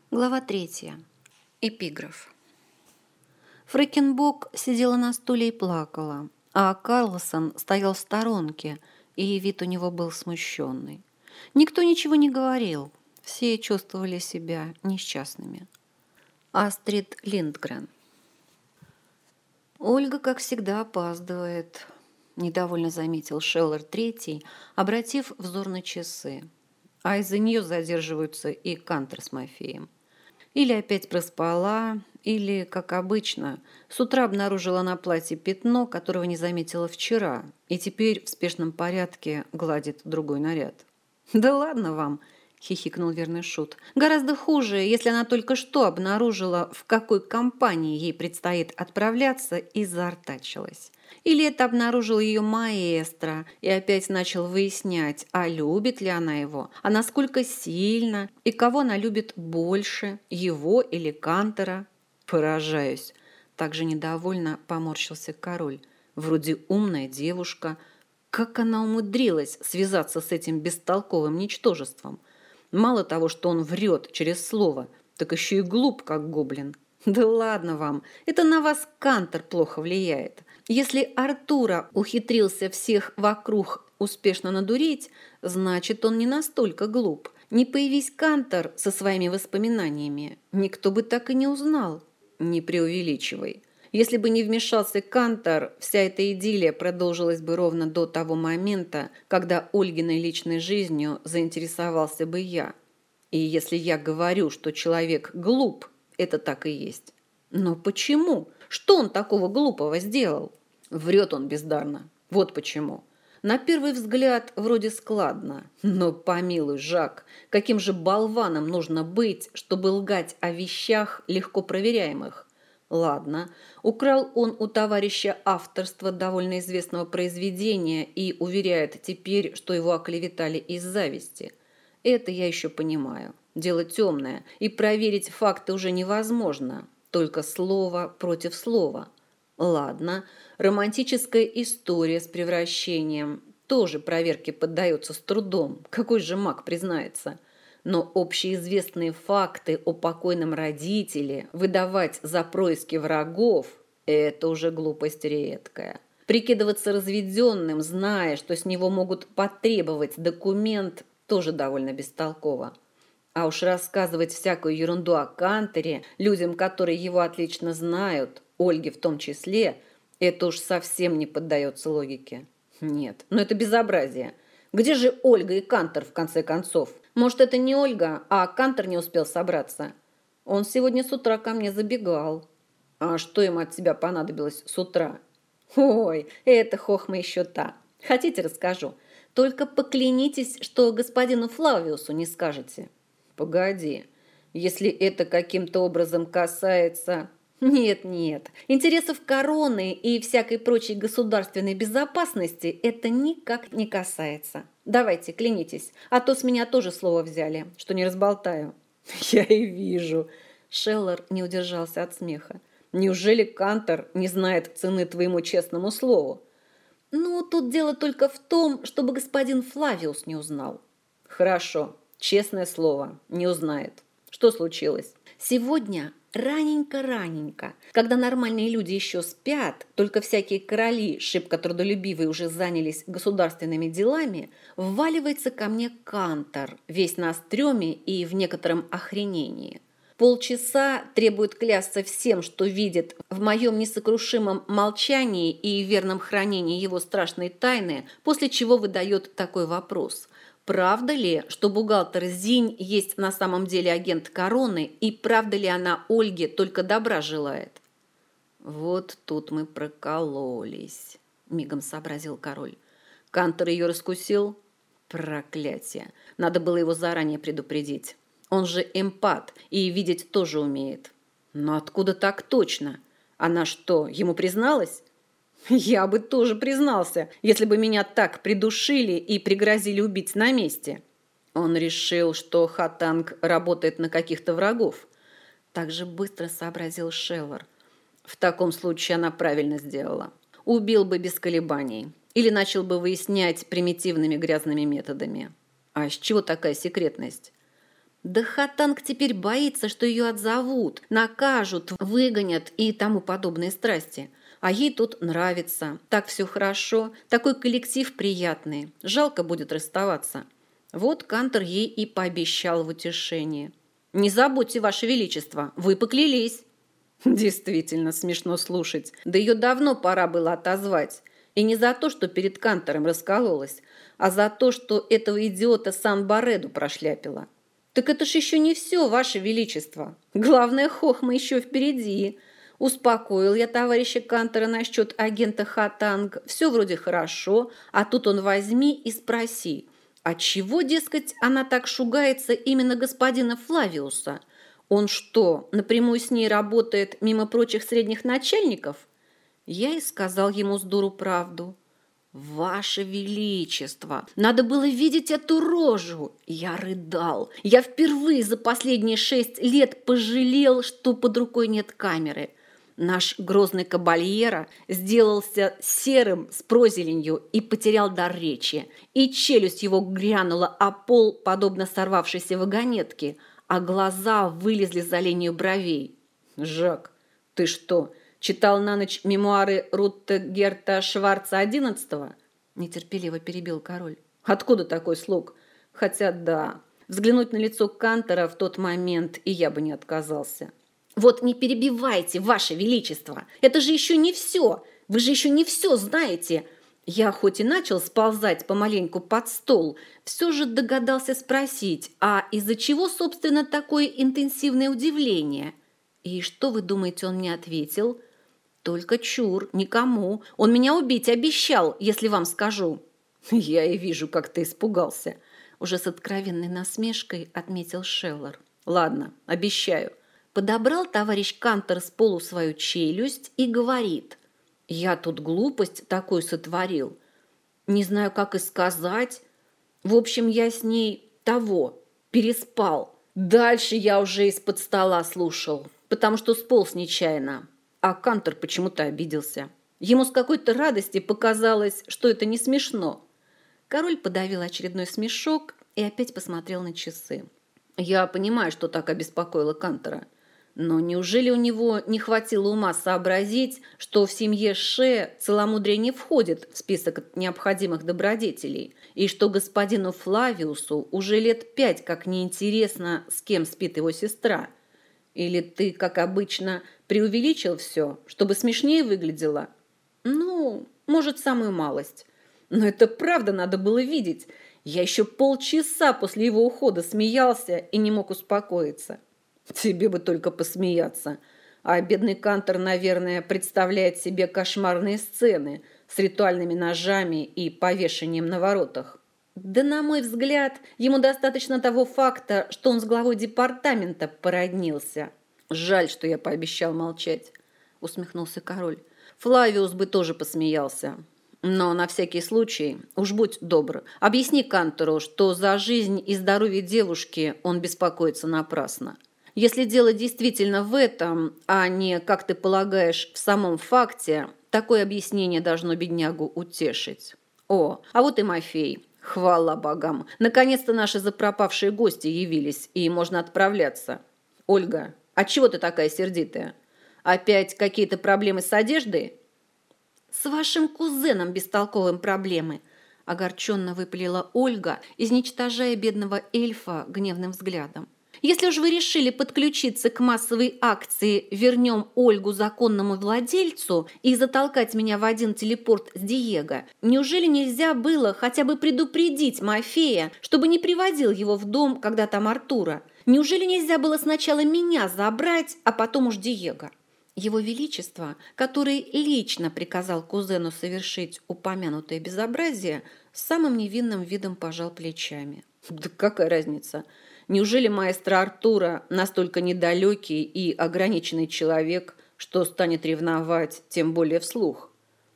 Глава 3. Эпиграф. Фрэкенбок сидела на стуле и плакала, а Карлсон стоял в сторонке, и вид у него был смущенный. Никто ничего не говорил, все чувствовали себя несчастными. Астрид Линдгрен. «Ольга, как всегда, опаздывает», – недовольно заметил Шеллер Третий, обратив взор на часы. А из-за нее задерживаются и Кантер с Мафеем. Или опять проспала, или, как обычно, с утра обнаружила на платье пятно, которого не заметила вчера, и теперь в спешном порядке гладит другой наряд. «Да ладно вам!» – хихикнул верный шут. «Гораздо хуже, если она только что обнаружила, в какой компании ей предстоит отправляться, и заортачилась. Или это обнаружил ее маэстро и опять начал выяснять, а любит ли она его, а насколько сильно, и кого она любит больше, его или Кантера. Поражаюсь. Также недовольно поморщился король. Вроде умная девушка. Как она умудрилась связаться с этим бестолковым ничтожеством? Мало того, что он врет через слово, так еще и глуп, как гоблин. Да ладно вам, это на вас Кантер плохо влияет. Если Артура ухитрился всех вокруг успешно надурить, значит, он не настолько глуп. Не появись Кантер со своими воспоминаниями, никто бы так и не узнал. Не преувеличивай. Если бы не вмешался Кантер, вся эта идиллия продолжилась бы ровно до того момента, когда Ольгиной личной жизнью заинтересовался бы я. И если я говорю, что человек глуп, это так и есть. Но почему? Что он такого глупого сделал? Врет он бездарно. Вот почему. На первый взгляд вроде складно. Но помилуй, Жак, каким же болваном нужно быть, чтобы лгать о вещах, легко проверяемых? Ладно, украл он у товарища авторство довольно известного произведения и уверяет теперь, что его оклеветали из зависти. Это я еще понимаю. Дело темное, и проверить факты уже невозможно. Только слово против слова. Ладно, романтическая история с превращением тоже проверке поддается с трудом. Какой же маг признается? Но общеизвестные факты о покойном родителе выдавать за происки врагов – это уже глупость редкая. Прикидываться разведенным, зная, что с него могут потребовать документ, тоже довольно бестолково. А уж рассказывать всякую ерунду о Кантере людям, которые его отлично знают, Ольге в том числе, это уж совсем не поддается логике. Нет, но это безобразие. Где же Ольга и Кантер в конце концов? Может, это не Ольга, а Кантер не успел собраться? Он сегодня с утра ко мне забегал. А что им от тебя понадобилось с утра? Ой, это хохма еще та. Хотите, расскажу? Только поклянитесь, что господину Флавиусу не скажете. Погоди, если это каким-то образом касается... Нет, интересов короны и всякой прочей государственной безопасности это никак не касается. Давайте, клянитесь, а то с меня тоже слово взяли, что не разболтаю. Я и вижу. Шеллер не удержался от смеха. Неужели Кантер не знает цены твоему честному слову? Ну, тут дело только в том, чтобы господин Флавиус не узнал. Хорошо, честное слово, не узнает. Что случилось? Сегодня раненько, когда нормальные люди еще спят, только всякие короли, шибко трудолюбивые, уже занялись государственными делами, вваливается ко мне Кантер, весь на стреме и в некотором охренении. Полчаса требует клясться всем, что видит в моем несокрушимом молчании и верном хранении его страшной тайны, после чего выдает такой вопрос. Правда ли, что бухгалтер Зинь есть на самом деле агент короны, и правда ли она Ольге только добра желает? Вот тут мы прокололись, мигом сообразил король. Кантер ее раскусил? Проклятие. Надо было его заранее предупредить. Он же эмпат и видеть тоже умеет. Но откуда так точно? Она что, ему призналась? Я бы тоже признался, если бы меня так придушили и пригрозили убить на месте. Он решил, что Хатанг работает на каких-то врагов. Так же быстро сообразил Шеллер. В таком случае она правильно сделала. Убил бы без колебаний. Или начал бы выяснять примитивными грязными методами. А с чего такая секретность? Да Хатанг теперь боится, что ее отзовут, накажут, выгонят и тому подобные страсти. А ей тут нравится. Так все хорошо, такой коллектив приятный. Жалко будет расставаться. Вот Кантор ей и пообещал в утешение. «Не забудьте, Ваше Величество, вы поклялись». Действительно смешно слушать. Да ее давно пора было отозвать. И не за то, что перед Кантором раскололась, а за то, что этого идиота Сан-Бареду прошляпила. Так это ж еще не все, Ваше Величество. Главное, хохма еще впереди. Успокоил я товарища Кантора насчет агента Хатанг. Все вроде хорошо, а тут он возьми и спроси. Отчего, дескать, она так шугается именно господина Флавиуса? Он что, напрямую с ней работает мимо прочих средних начальников? Я и сказал ему с дуру правду. «Ваше Величество, надо было видеть эту рожу!» Я рыдал. Я впервые за последние 6 лет пожалел, что под рукой нет камеры. Наш грозный кабальера сделался серым с прозеленью и потерял дар речи. И челюсть его грянула о пол, подобно сорвавшейся вагонетке, а глаза вылезли за линию бровей. «Жак, ты что, читал на ночь мемуары Рутта Герта Шварца XI?» Нетерпеливо перебил король. «Откуда такой слуг? Хотя да, взглянуть на лицо Кантора в тот момент и я бы не отказался». «Вот не перебивайте, Ваше Величество! Это же еще не все! Вы же еще не все знаете!» Я хоть и начал сползать помаленьку под стол, все же догадался спросить, а из-за чего, собственно, такое интенсивное удивление? И что, вы думаете, он мне ответил? Только чур, никому. Он меня убить обещал, если вам скажу. Я и вижу, как ты испугался. Уже с откровенной насмешкой отметил Шеллар. Ладно, обещаю. Подобрал товарищ Кантор с полу свою челюсть и говорит. Я тут глупость такую сотворил. Не знаю, как и сказать. В общем, я с ней переспал. Дальше я уже из-под стола слушал, потому что сполз нечаянно. А Кантор почему-то обиделся. Ему с какой-то радости показалось, что это не смешно. Король подавил очередной смешок и опять посмотрел на часы. Я понимаю, что так обеспокоило Кантора. Но неужели у него не хватило ума сообразить, что в семье Ше целомудрие не входит в список необходимых добродетелей, и что господину Флавиусу уже лет 5 как неинтересно, с кем спит его сестра? Или ты, как обычно, преувеличил все, чтобы смешнее выглядело? Ну, может, самую малость. Но это правда надо было видеть. Я еще полчаса после его ухода смеялся и не мог успокоиться. Тебе бы только посмеяться. А бедный Кантор, наверное, представляет себе кошмарные сцены с ритуальными ножами и повешением на воротах. Да, на мой взгляд, ему достаточно того факта, что он с главой департамента породнился. Жаль, что я пообещал молчать, усмехнулся король. Флавиус бы тоже посмеялся. Но на всякий случай, уж будь добр, объясни Кантору, что за жизнь и здоровье девушки он беспокоится напрасно. Если дело действительно в этом, а не, как ты полагаешь, в самом факте, такое объяснение должно беднягу утешить. О, а вот и Мафей. Хвала богам. Наконец-то наши запропавшие гости явились, и можно отправляться. Ольга, а чего ты такая сердитая? Опять какие-то проблемы с одеждой? С вашим кузеном бестолковым проблемы, огорченно выпалила Ольга, изничтожая бедного эльфа гневным взглядом. Если уж вы решили подключиться к массовой акции «Вернем Ольгу законному владельцу» и затолкать меня в один телепорт с Диего, неужели нельзя было хотя бы предупредить Мафея, чтобы не приводил его в дом, когда там Артура? Неужели нельзя было сначала меня забрать, а потом уж Диего? Его Величество, который лично приказал кузену совершить упомянутое безобразие, с самым невинным видом пожал плечами. Да какая разница? Неужели маэстро Артура настолько недалекий и ограниченный человек, что станет ревновать, тем более вслух?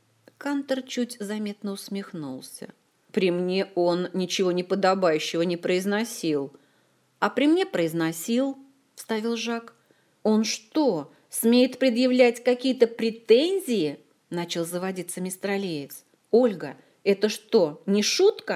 Кантор чуть заметно усмехнулся. При мне он ничего неподобающего не произносил. А при мне произносил, вставил Жак. Он что, смеет предъявлять какие-то претензии? Начал заводиться мистралеец. Ольга, это что, не шутка?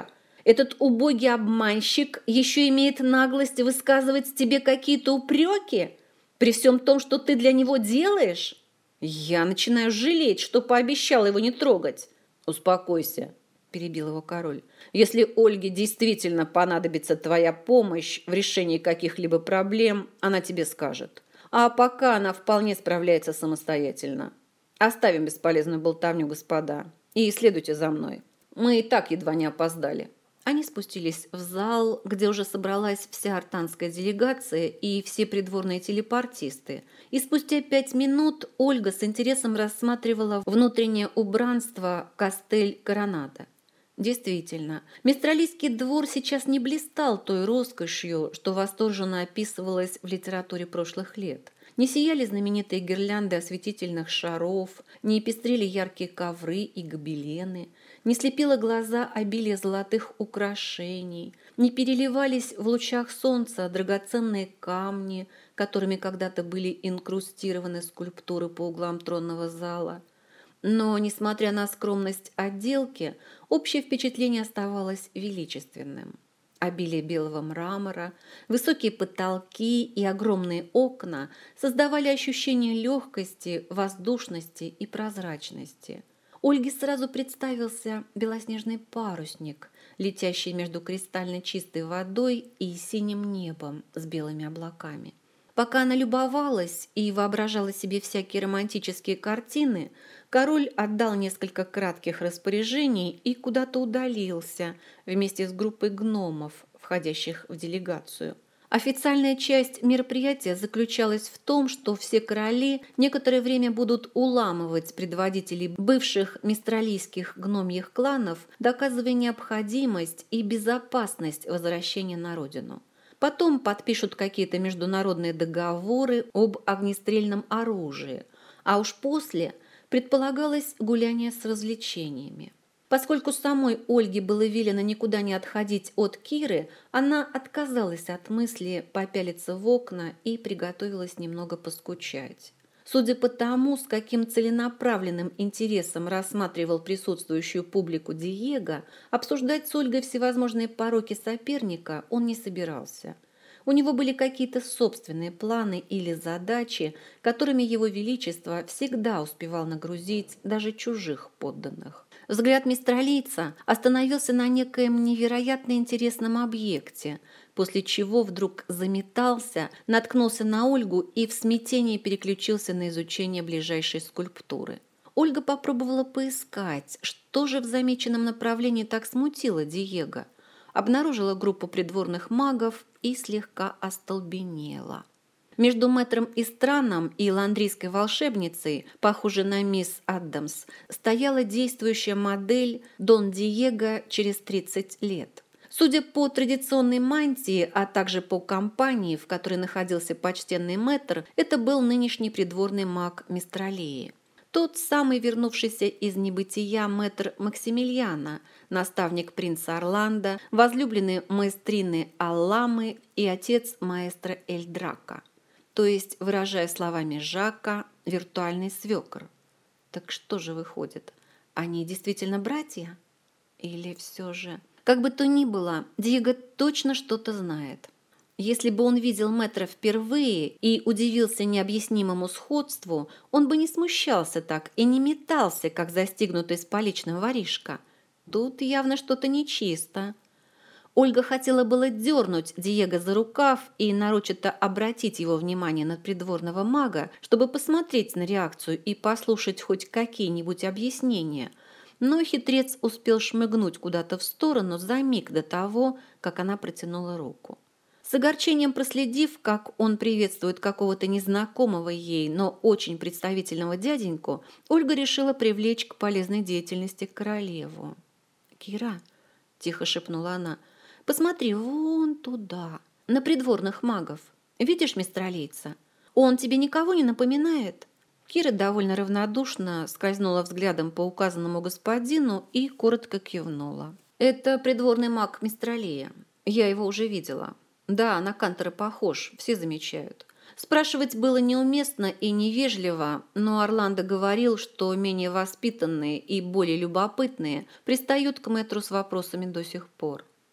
Этот убогий обманщик еще имеет наглость высказывать тебе какие-то упреки при всем том, что ты для него делаешь? Я начинаю жалеть, что пообещал его не трогать. Успокойся, перебил его король. Если Ольге действительно понадобится твоя помощь в решении каких-либо проблем, она тебе скажет. А пока она вполне справляется самостоятельно. Оставим бесполезную болтовню, господа, и следуйте за мной. Мы и так едва не опоздали. Они спустились в зал, где уже собралась вся артанская делегация и все придворные телепортисты. И спустя 5 минут Ольга с интересом рассматривала внутреннее убранство Кастель-Коронада. Действительно, Мистралийский двор сейчас не блистал той роскошью, что восторженно описывалось в литературе прошлых лет. Не сияли знаменитые гирлянды осветительных шаров, не пестрели яркие ковры и гобелены, не слепило глаза обилие золотых украшений, не переливались в лучах солнца драгоценные камни, которыми когда-то были инкрустированы скульптуры по углам тронного зала. Но, несмотря на скромность отделки, общее впечатление оставалось величественным. Обилие белого мрамора, высокие потолки и огромные окна создавали ощущение легкости, воздушности и прозрачности. Ольге сразу представился белоснежный парусник, летящий между кристально чистой водой и синим небом с белыми облаками. Пока она любовалась и воображала себе всякие романтические картины, король отдал несколько кратких распоряжений и куда-то удалился вместе с группой гномов, входящих в делегацию. Официальная часть мероприятия заключалась в том, что все короли некоторое время будут уламывать предводителей бывших мистралийских гномьих кланов, доказывая необходимость и безопасность возвращения на родину. Потом подпишут какие-то международные договоры об огнестрельном оружии, а уж после предполагалось гуляние с развлечениями. Поскольку самой Ольге было велено никуда не отходить от Киры, она отказалась от мысли попялиться в окна и приготовилась немного поскучать. Судя по тому, с каким целенаправленным интересом рассматривал присутствующую публику Диего, обсуждать с Ольгой всевозможные пороки соперника он не собирался. У него были какие-то собственные планы или задачи, которыми его величество всегда успевал нагрузить даже чужих подданных. Взгляд мистралийца остановился на некоем невероятно интересном объекте, после чего вдруг заметался, наткнулся на Ольгу и в смятении переключился на изучение ближайшей скульптуры. Ольга попробовала поискать, что же в замеченном направлении так смутило Диего. Обнаружила группу придворных магов и слегка остолбенела. Между мэтром Истраном и ландрийской волшебницей, похожей на мисс Адамс, стояла действующая модель Дон Диего через 30 лет. Судя по традиционной мантии, а также по компании, в которой находился почтенный мэтр, это был нынешний придворный маг Мистралии. Тот самый вернувшийся из небытия мэтр Максимилиана, наставник принца Орландо, возлюбленный маэстрины Алламы и отец маэстро Эльдрака. То есть, выражая словами Жака, виртуальный свекр. Так что же выходит? Они действительно братья? Или все же... Как бы то ни было, Диего точно что-то знает. Если бы он видел мэтра впервые и удивился необъяснимому сходству, он бы не смущался так и не метался, как застигнутый с поличным воришка. Тут явно что-то нечисто. Ольга хотела было дернуть Диего за рукав и нарочито обратить его внимание на придворного мага, чтобы посмотреть на реакцию и послушать хоть какие-нибудь объяснения. Но хитрец успел шмыгнуть куда-то в сторону за миг до того, как она протянула руку. С огорчением проследив, как он приветствует какого-то незнакомого ей, но очень представительного дяденьку, Ольга решила привлечь к полезной деятельности королеву. «Кира», – тихо шепнула она, – «посмотри вон туда, на придворных магов. Видишь мистралийца? Он тебе никого не напоминает?» Кира довольно равнодушно скользнула взглядом по указанному господину и коротко кивнула. «Это придворный маг Мистралия. Я его уже видела. Да, на Кантора похож, все замечают». Спрашивать было неуместно и невежливо, но Орландо говорил, что менее воспитанные и более любопытные пристают к мэтру с вопросами до сих пор.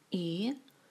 И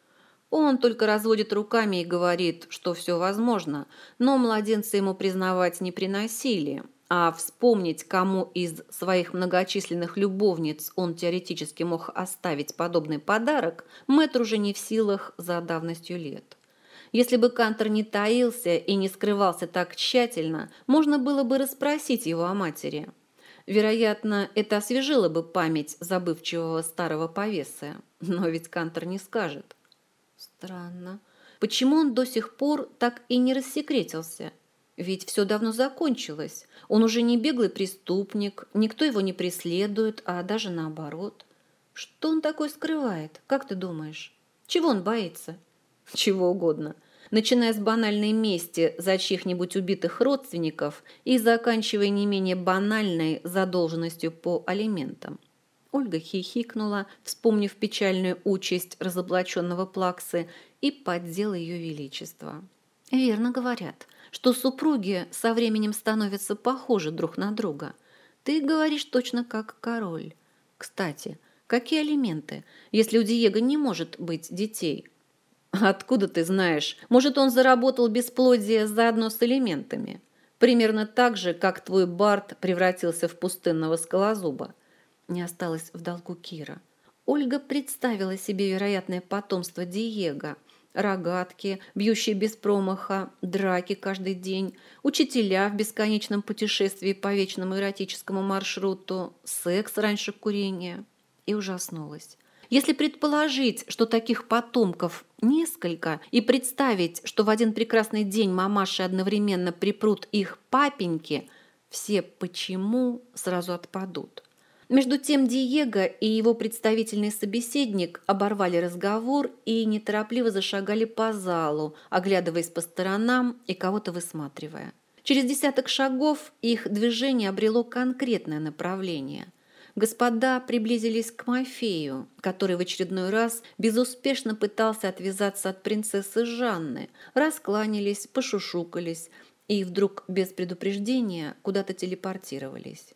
он только разводит руками и говорит, что все возможно, но младенца ему признавать не приносили, а вспомнить, кому из своих многочисленных любовниц он теоретически мог оставить подобный подарок, мэтр уже не в силах за давностью лет. Если бы Кантор не таился и не скрывался так тщательно, можно было бы расспросить его о матери. Вероятно, это освежило бы память забывчивого старого повесы, но ведь Кантор не скажет. Странно. Почему он до сих пор так и не рассекретился? Ведь все давно закончилось. Он уже не беглый преступник, никто его не преследует, а даже наоборот. Что он такое скрывает? Как ты думаешь? Чего он боится? Чего угодно. Начиная с банальной мести за чьих-нибудь убитых родственников и заканчивая не менее банальной задолженностью по алиментам. Ольга хихикнула, вспомнив печальную участь разоблаченного Плаксы, и поддела ее величество. «Верно говорят, что супруги со временем становятся похожи друг на друга. Ты говоришь точно как король. Кстати, какие алименты, если у Диего не может быть детей?» «Откуда ты знаешь? Может, он заработал бесплодие заодно с элементами? Примерно так же, как твой Барт превратился в пустынного скалозуба». Не осталось в долгу Кира. Ольга представила себе вероятное потомство Диего. Рогатки, бьющие без промаха, драки каждый день, учителя в бесконечном путешествии по вечному эротическому маршруту, секс раньше курения. И ужаснулась. Если предположить, что таких потомков несколько, и представить, что в один прекрасный день мамаши одновременно припрут их папеньки, все «почему» сразу отпадут. Между тем Диего и его представительный собеседник оборвали разговор и неторопливо зашагали по залу, оглядываясь по сторонам и кого-то высматривая. Через десяток шагов их движение обрело конкретное направление. Господа приблизились к Мафею, который в очередной раз безуспешно пытался отвязаться от принцессы Жанны, раскланялись, пошушукались и вдруг без предупреждения куда-то телепортировались.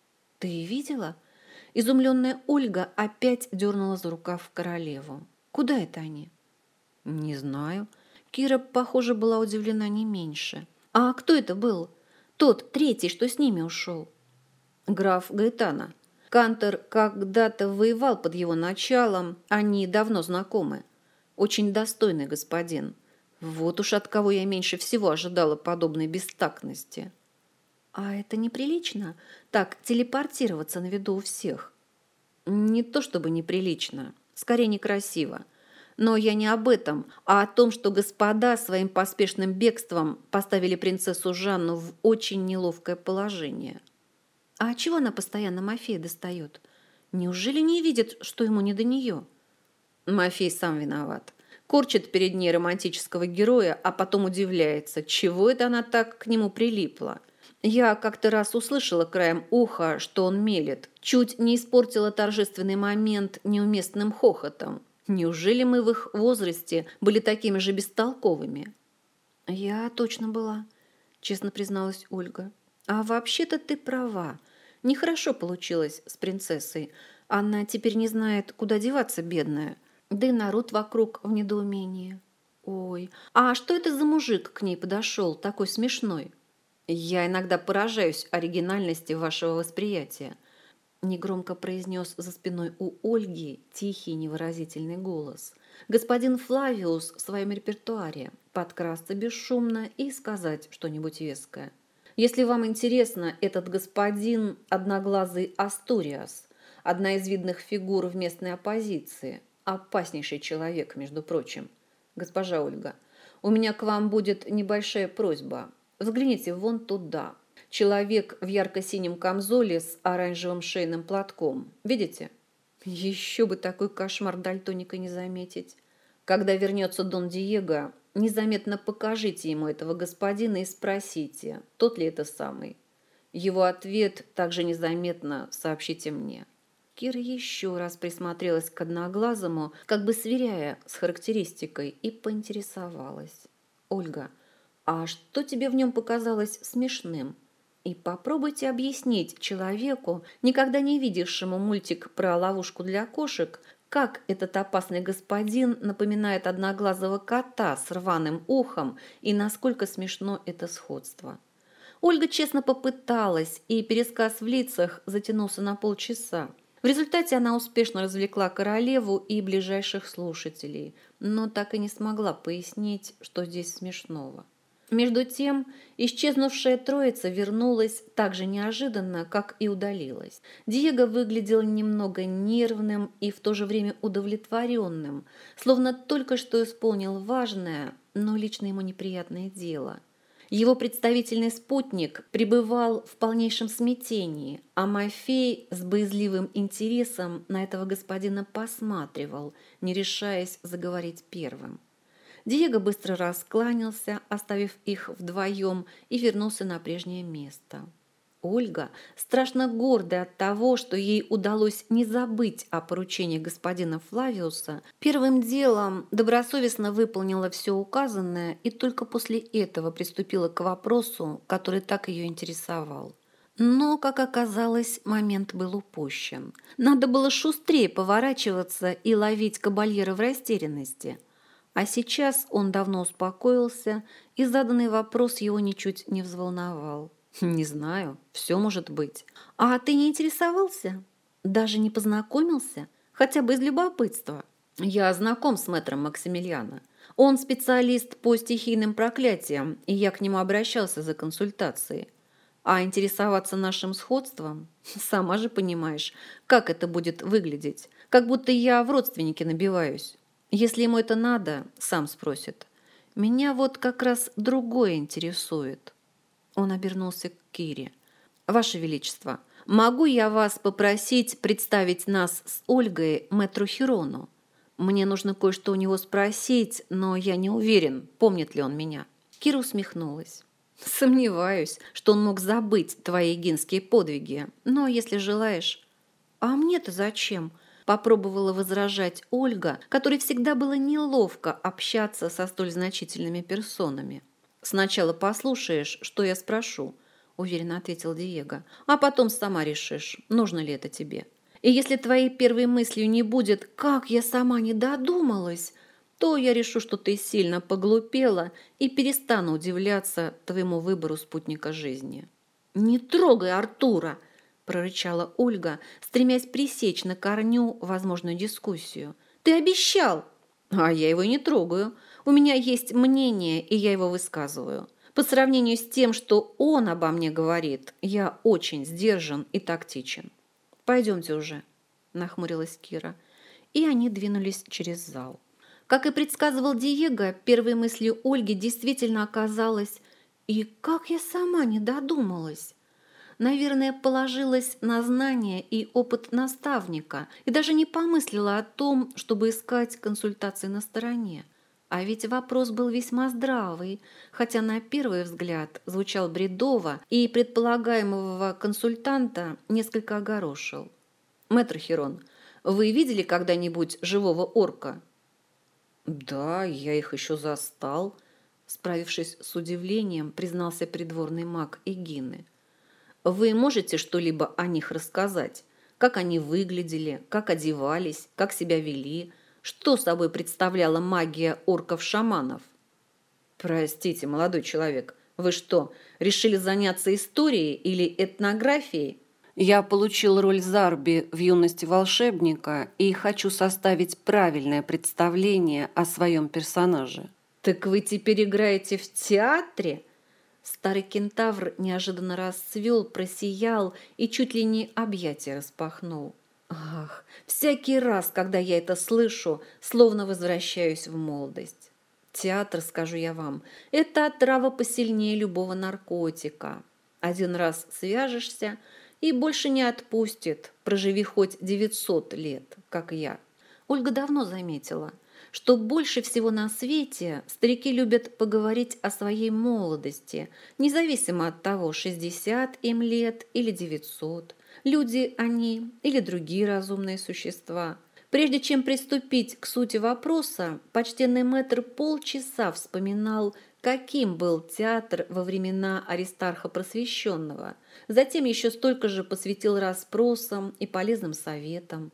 «Ты видела?» Изумленная Ольга опять дернула за рукав королеву. «Куда это они?» «Не знаю». Кира, похоже, была удивлена не меньше. «А кто это был? Тот третий, что с ними ушел?» «Граф Гаэтана. Кантор когда-то воевал под его началом, они давно знакомы. Очень достойный господин. Вот уж от кого я меньше всего ожидала подобной бестактности». «А это неприлично? Так телепортироваться на виду у всех?» «Не то чтобы неприлично, скорее некрасиво. Но я не об этом, а о том, что господа своим поспешным бегством поставили принцессу Жанну в очень неловкое положение». «А чего она постоянно Мафея достает? Неужели не видит, что ему не до нее?» Мафей сам виноват. Корчит перед ней романтического героя, а потом удивляется, чего это она так к нему прилипла. Я как-то раз услышала краем уха, что он мелет. Чуть не испортила торжественный момент неуместным хохотом. Неужели мы в их возрасте были такими же бестолковыми? Я точно была, честно призналась Ольга. А вообще-то ты права. Нехорошо получилось с принцессой. Она теперь не знает, куда деваться, бедная. Да и народ вокруг в недоумении. Ой, а что это за мужик к ней подошел, такой смешной? «Я иногда поражаюсь оригинальности вашего восприятия», – негромко произнес за спиной у Ольги тихий невыразительный голос. «Господин Флавиус в своем репертуаре – подкрасться бесшумно и сказать что-нибудь веское. Если вам интересно, этот господин – одноглазый Астуриас, одна из видных фигур в местной оппозиции, опаснейший человек, между прочим. Госпожа Ольга, у меня к вам будет небольшая просьба». Взгляните вон туда. Человек в ярко-синем камзоле с оранжевым шейным платком. Видите? Еще бы такой кошмар дальтоника не заметить. Когда вернется Дон Диего, незаметно покажите ему этого господина и спросите, тот ли это самый. Его ответ также незаметно сообщите мне. Кира еще раз присмотрелась к одноглазому, как бы сверяя с характеристикой, и поинтересовалась. «Ольга, а что тебе в нем показалось смешным? И попробуйте объяснить человеку, никогда не видевшему мультик про ловушку для кошек, как этот опасный господин напоминает одноглазого кота с рваным ухом и насколько смешно это сходство. Ольга честно попыталась, и пересказ в лицах затянулся на полчаса. В результате она успешно развлекла королеву и ближайших слушателей, но так и не смогла пояснить, что здесь смешного. Между тем, исчезнувшая троица вернулась так же неожиданно, как и удалилась. Диего выглядел немного нервным и в то же время удовлетворенным, словно только что исполнил важное, но лично ему неприятное дело. Его представительный спутник пребывал в полнейшем смятении, а Мафей с боязливым интересом на этого господина посматривал, не решаясь заговорить первым. Диего быстро раскланялся, оставив их вдвоем, и вернулся на прежнее место. Ольга, страшно гордая от того, что ей удалось не забыть о поручении господина Флавиуса, первым делом добросовестно выполнила все указанное и только после этого приступила к вопросу, который так ее интересовал. Но, как оказалось, момент был упущен. Надо было шустрее поворачиваться и ловить кабальера в растерянности. А сейчас он давно успокоился, и заданный вопрос его ничуть не взволновал. «Не знаю, все может быть. А ты не интересовался? Даже не познакомился? Хотя бы из любопытства?» «Я знаком с мэтром Максимилиано. Он специалист по стихийным проклятиям, и я к нему обращался за консультацией. А интересоваться нашим сходством? Сама же понимаешь, как это будет выглядеть. Как будто я в родственники набиваюсь. Если ему это надо, сам спросит. Меня вот как раз другое интересует». Он обернулся к Кире. «Ваше Величество, могу я вас попросить представить нас с Ольгой мэтру Хирону? Мне нужно кое-что у него спросить, но я не уверен, помнит ли он меня». Кира усмехнулась. «Сомневаюсь, что он мог забыть твои гинские подвиги, но если желаешь...» «А мне-то зачем?» – попробовала возражать Ольга, которой всегда было неловко общаться со столь значительными персонами. «Сначала послушаешь, что я спрошу», – уверенно ответил Диего, «а потом сама решишь, нужно ли это тебе. И если твоей первой мыслью не будет «как я сама не додумалась», то я решу, что ты сильно поглупела и перестану удивляться твоему выбору спутника жизни». «Не трогай Артура!» – прорычала Ольга, стремясь пресечь на корню возможную дискуссию. «Ты обещал!» «А я его не трогаю. У меня есть мнение, и я его высказываю. По сравнению с тем, что он обо мне говорит, я очень сдержан и тактичен». «Пойдемте уже», – нахмурилась Кира. И они двинулись через зал. Как и предсказывал Диего, первой мыслью Ольги действительно оказалось «и как я сама не додумалась». Наверное, положилась на знания и опыт наставника и даже не помыслила о том, чтобы искать консультации на стороне. А ведь вопрос был весьма здравый, хотя на первый взгляд звучал бредово и предполагаемого консультанта несколько огорошил. «Мэтр Хирон, вы видели когда-нибудь живого орка?» «Да, я их еще застал», – справившись с удивлением, признался придворный маг Эгины. «Вы можете что-либо о них рассказать? Как они выглядели, как одевались, как себя вели? Что собой представляла магия орков-шаманов?» «Простите, молодой человек, вы что, решили заняться историей или этнографией?» «Я получил роль Зарби в юности волшебника и хочу составить правильное представление о своем персонаже». «Так вы теперь играете в театре?» Старый кентавр неожиданно расцвел, просиял и чуть ли не объятия распахнул. «Ах, всякий раз, когда я это слышу, словно возвращаюсь в молодость. Театр, скажу я вам, это отрава посильнее любого наркотика. Один раз свяжешься и больше не отпустит, проживи хоть 900 лет, как я». Ольга давно заметила, что больше всего на свете старики любят поговорить о своей молодости, независимо от того, 60 им лет или 900. Люди они или другие разумные существа. Прежде чем приступить к сути вопроса, почтенный мэтр полчаса вспоминал, каким был театр во времена Аристарха Просвещенного. Затем еще столько же посвятил расспросам и полезным советам.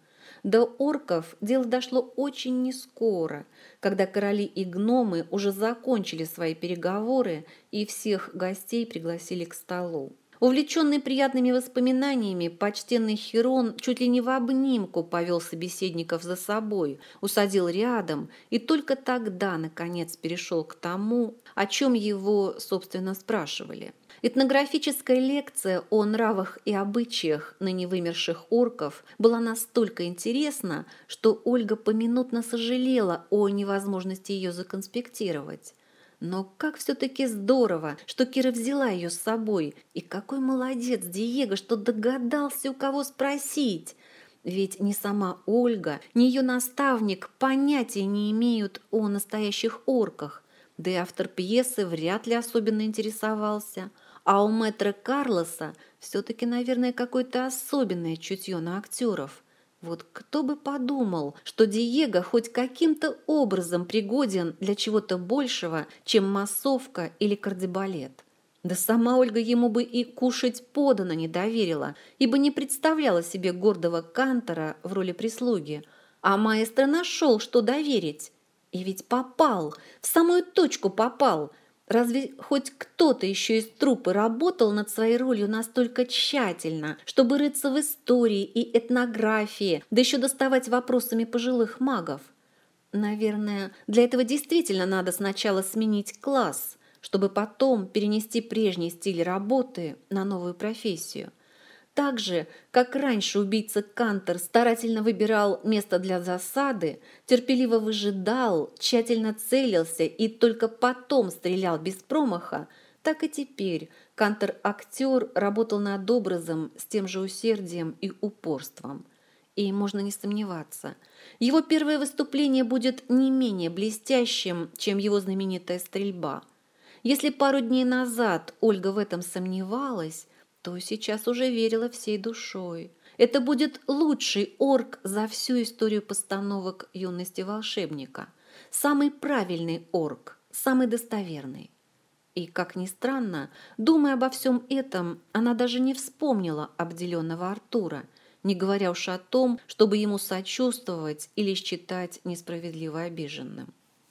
До орков дело дошло очень нескоро, когда короли и гномы уже закончили свои переговоры и всех гостей пригласили к столу. Увлеченный приятными воспоминаниями, почтенный Хирон чуть ли не в обнимку повел собеседников за собой, усадил рядом и только тогда, наконец, перешел к тому, о чем его, собственно, спрашивали. Этнографическая лекция о нравах и обычаях ныне вымерших орков была настолько интересна, что Ольга поминутно сожалела о невозможности ее законспектировать. Но как все-таки здорово, что Кира взяла ее с собой, и какой молодец Диего, что догадался, у кого спросить. Ведь ни сама Ольга, ни ее наставник понятия не имеют о настоящих орках, да и автор пьесы вряд ли особенно интересовался. А у мэтра Карлоса все-таки, наверное, какое-то особенное чутье на актеров. Вот кто бы подумал, что Диего хоть каким-то образом пригоден для чего-то большего, чем массовка или кардебалет. Да сама Ольга ему бы и кушать подано не доверила, ибо не представляла себе гордого кантора в роли прислуги. А маэстро нашел, что доверить. И ведь попал, в самую точку попал. Разве хоть кто-то еще из труппы работал над своей ролью настолько тщательно, чтобы рыться в истории и этнографии, да еще доставать вопросами пожилых магов? Наверное, для этого действительно надо сначала сменить класс, чтобы потом перенести прежний стиль работы на новую профессию. Так же, как раньше убийца Кантор старательно выбирал место для засады, терпеливо выжидал, тщательно целился и только потом стрелял без промаха, так и теперь Кантор-актер работал над образом с тем же усердием и упорством. И можно не сомневаться, его первое выступление будет не менее блестящим, чем его знаменитая стрельба. Если пару дней назад Ольга в этом сомневалась, то сейчас уже верила всей душой. Это будет лучший орк за всю историю постановок «Юности волшебника». Самый правильный орк, самый достоверный. И, как ни странно, думая обо всем этом, она даже не вспомнила обделенного Артура, не говоря уж о том, чтобы ему сочувствовать или считать несправедливо обиженным.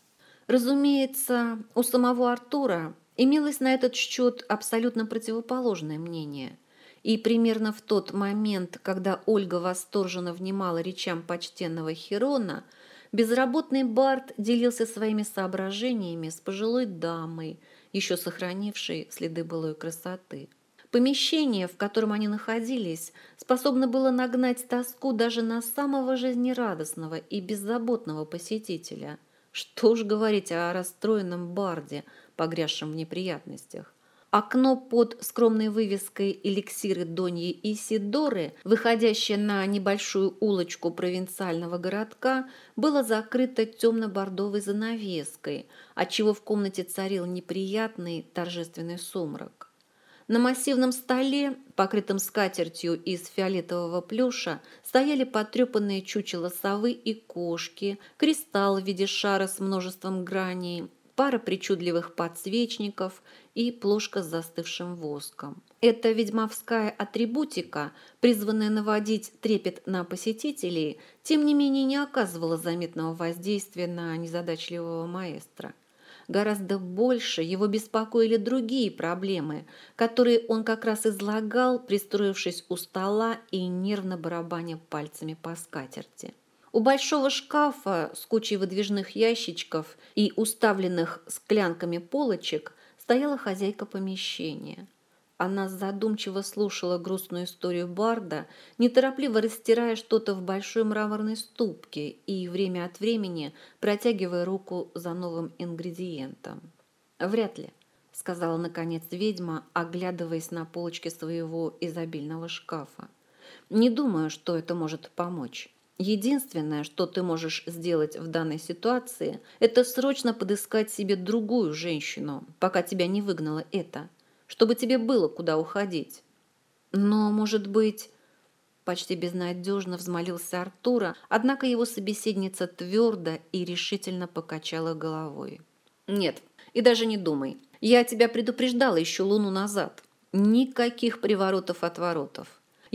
Разумеется, у самого Артура имелось на этот счет абсолютно противоположное мнение. И примерно в тот момент, когда Ольга восторженно внимала речам почтенного Хирона, безработный бард делился своими соображениями с пожилой дамой, еще сохранившей следы былой красоты. Помещение, в котором они находились, способно было нагнать тоску даже на самого жизнерадостного и беззаботного посетителя. Что уж говорить о расстроенном барде, погрязшем в неприятностях. Окно под скромной вывеской «Эликсиры Доньи Исидоры», выходящее на небольшую улочку провинциального городка, было закрыто темно-бордовой занавеской, отчего в комнате царил неприятный торжественный сумрак. На массивном столе, покрытом скатертью из фиолетового плюша, стояли потрепанные чучела совы и кошки, кристалл в виде шара с множеством граней, пара причудливых подсвечников и плошка с застывшим воском. Эта ведьмовская атрибутика, призванная наводить трепет на посетителей, тем не менее не оказывала заметного воздействия на незадачливого маэстро. Гораздо больше его беспокоили другие проблемы, которые он как раз излагал, пристроившись у стола и нервно барабаня пальцами по скатерти. У большого шкафа с кучей выдвижных ящичков и уставленных склянками полочек стояла хозяйка помещения. Она задумчиво слушала грустную историю барда, неторопливо растирая что-то в большой мраморной ступке и время от времени протягивая руку за новым ингредиентом. «Вряд ли», — сказала наконец ведьма, оглядываясь на полочке своего изобильного шкафа. «Не думаю, что это может помочь. Единственное, что ты можешь сделать в данной ситуации, это срочно подыскать себе другую женщину, пока тебя не выгнала эта, чтобы тебе было куда уходить». «Но, может быть...» — почти безнадежно взмолился Артура, однако его собеседница твердо и решительно покачала головой. «Нет, и даже не думай. Я тебя предупреждала еще луну назад. Никаких приворотов-отворотов.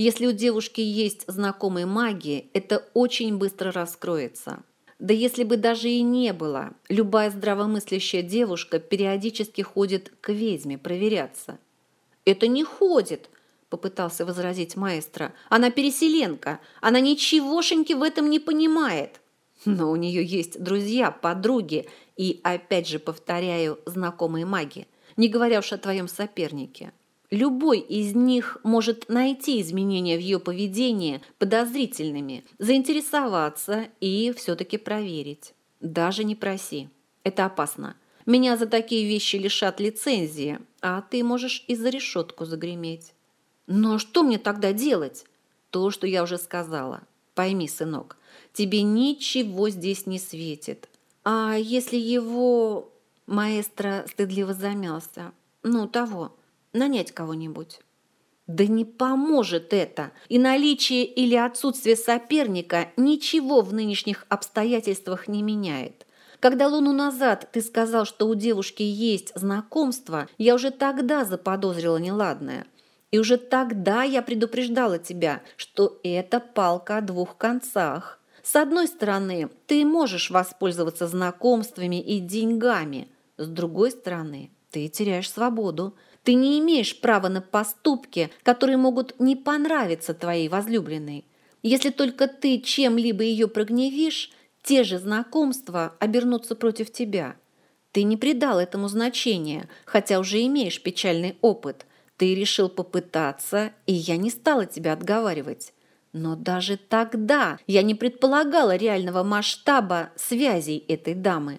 Если у девушки есть знакомые маги, это очень быстро раскроется. Да если бы даже и не было, любая здравомыслящая девушка периодически ходит к ведьме проверяться. «Это не ходит», – попытался возразить маэстро. «Она переселенка, она ничегошеньки в этом не понимает». Но у нее есть друзья, подруги и, опять же повторяю, знакомые маги, не говоря уж о твоем сопернике. Любой из них может найти изменения в ее поведении подозрительными, заинтересоваться и все-таки проверить. Даже не проси. Это опасно. Меня за такие вещи лишат лицензии, а ты можешь и за решетку загреметь. Но что мне тогда делать? То, что я уже сказала. Пойми, сынок, тебе ничего здесь не светит. А если его... Маэстро стыдливо замялся. Того... Нанять кого-нибудь. Да не поможет это. И наличие или отсутствие соперника ничего в нынешних обстоятельствах не меняет. Когда луну назад ты сказал, что у девушки есть знакомство, я уже тогда заподозрила неладное. И уже тогда я предупреждала тебя, что это палка о двух концах. С одной стороны, ты можешь воспользоваться знакомствами и деньгами. С другой стороны, ты теряешь свободу. Ты не имеешь права на поступки, которые могут не понравиться твоей возлюбленной. Если только ты чем-либо ее прогневишь, те же знакомства обернутся против тебя. Ты не придал этому значения, хотя уже имеешь печальный опыт. Ты решил попытаться, и я не стала тебя отговаривать. Но даже тогда я не предполагала реального масштаба связей этой дамы.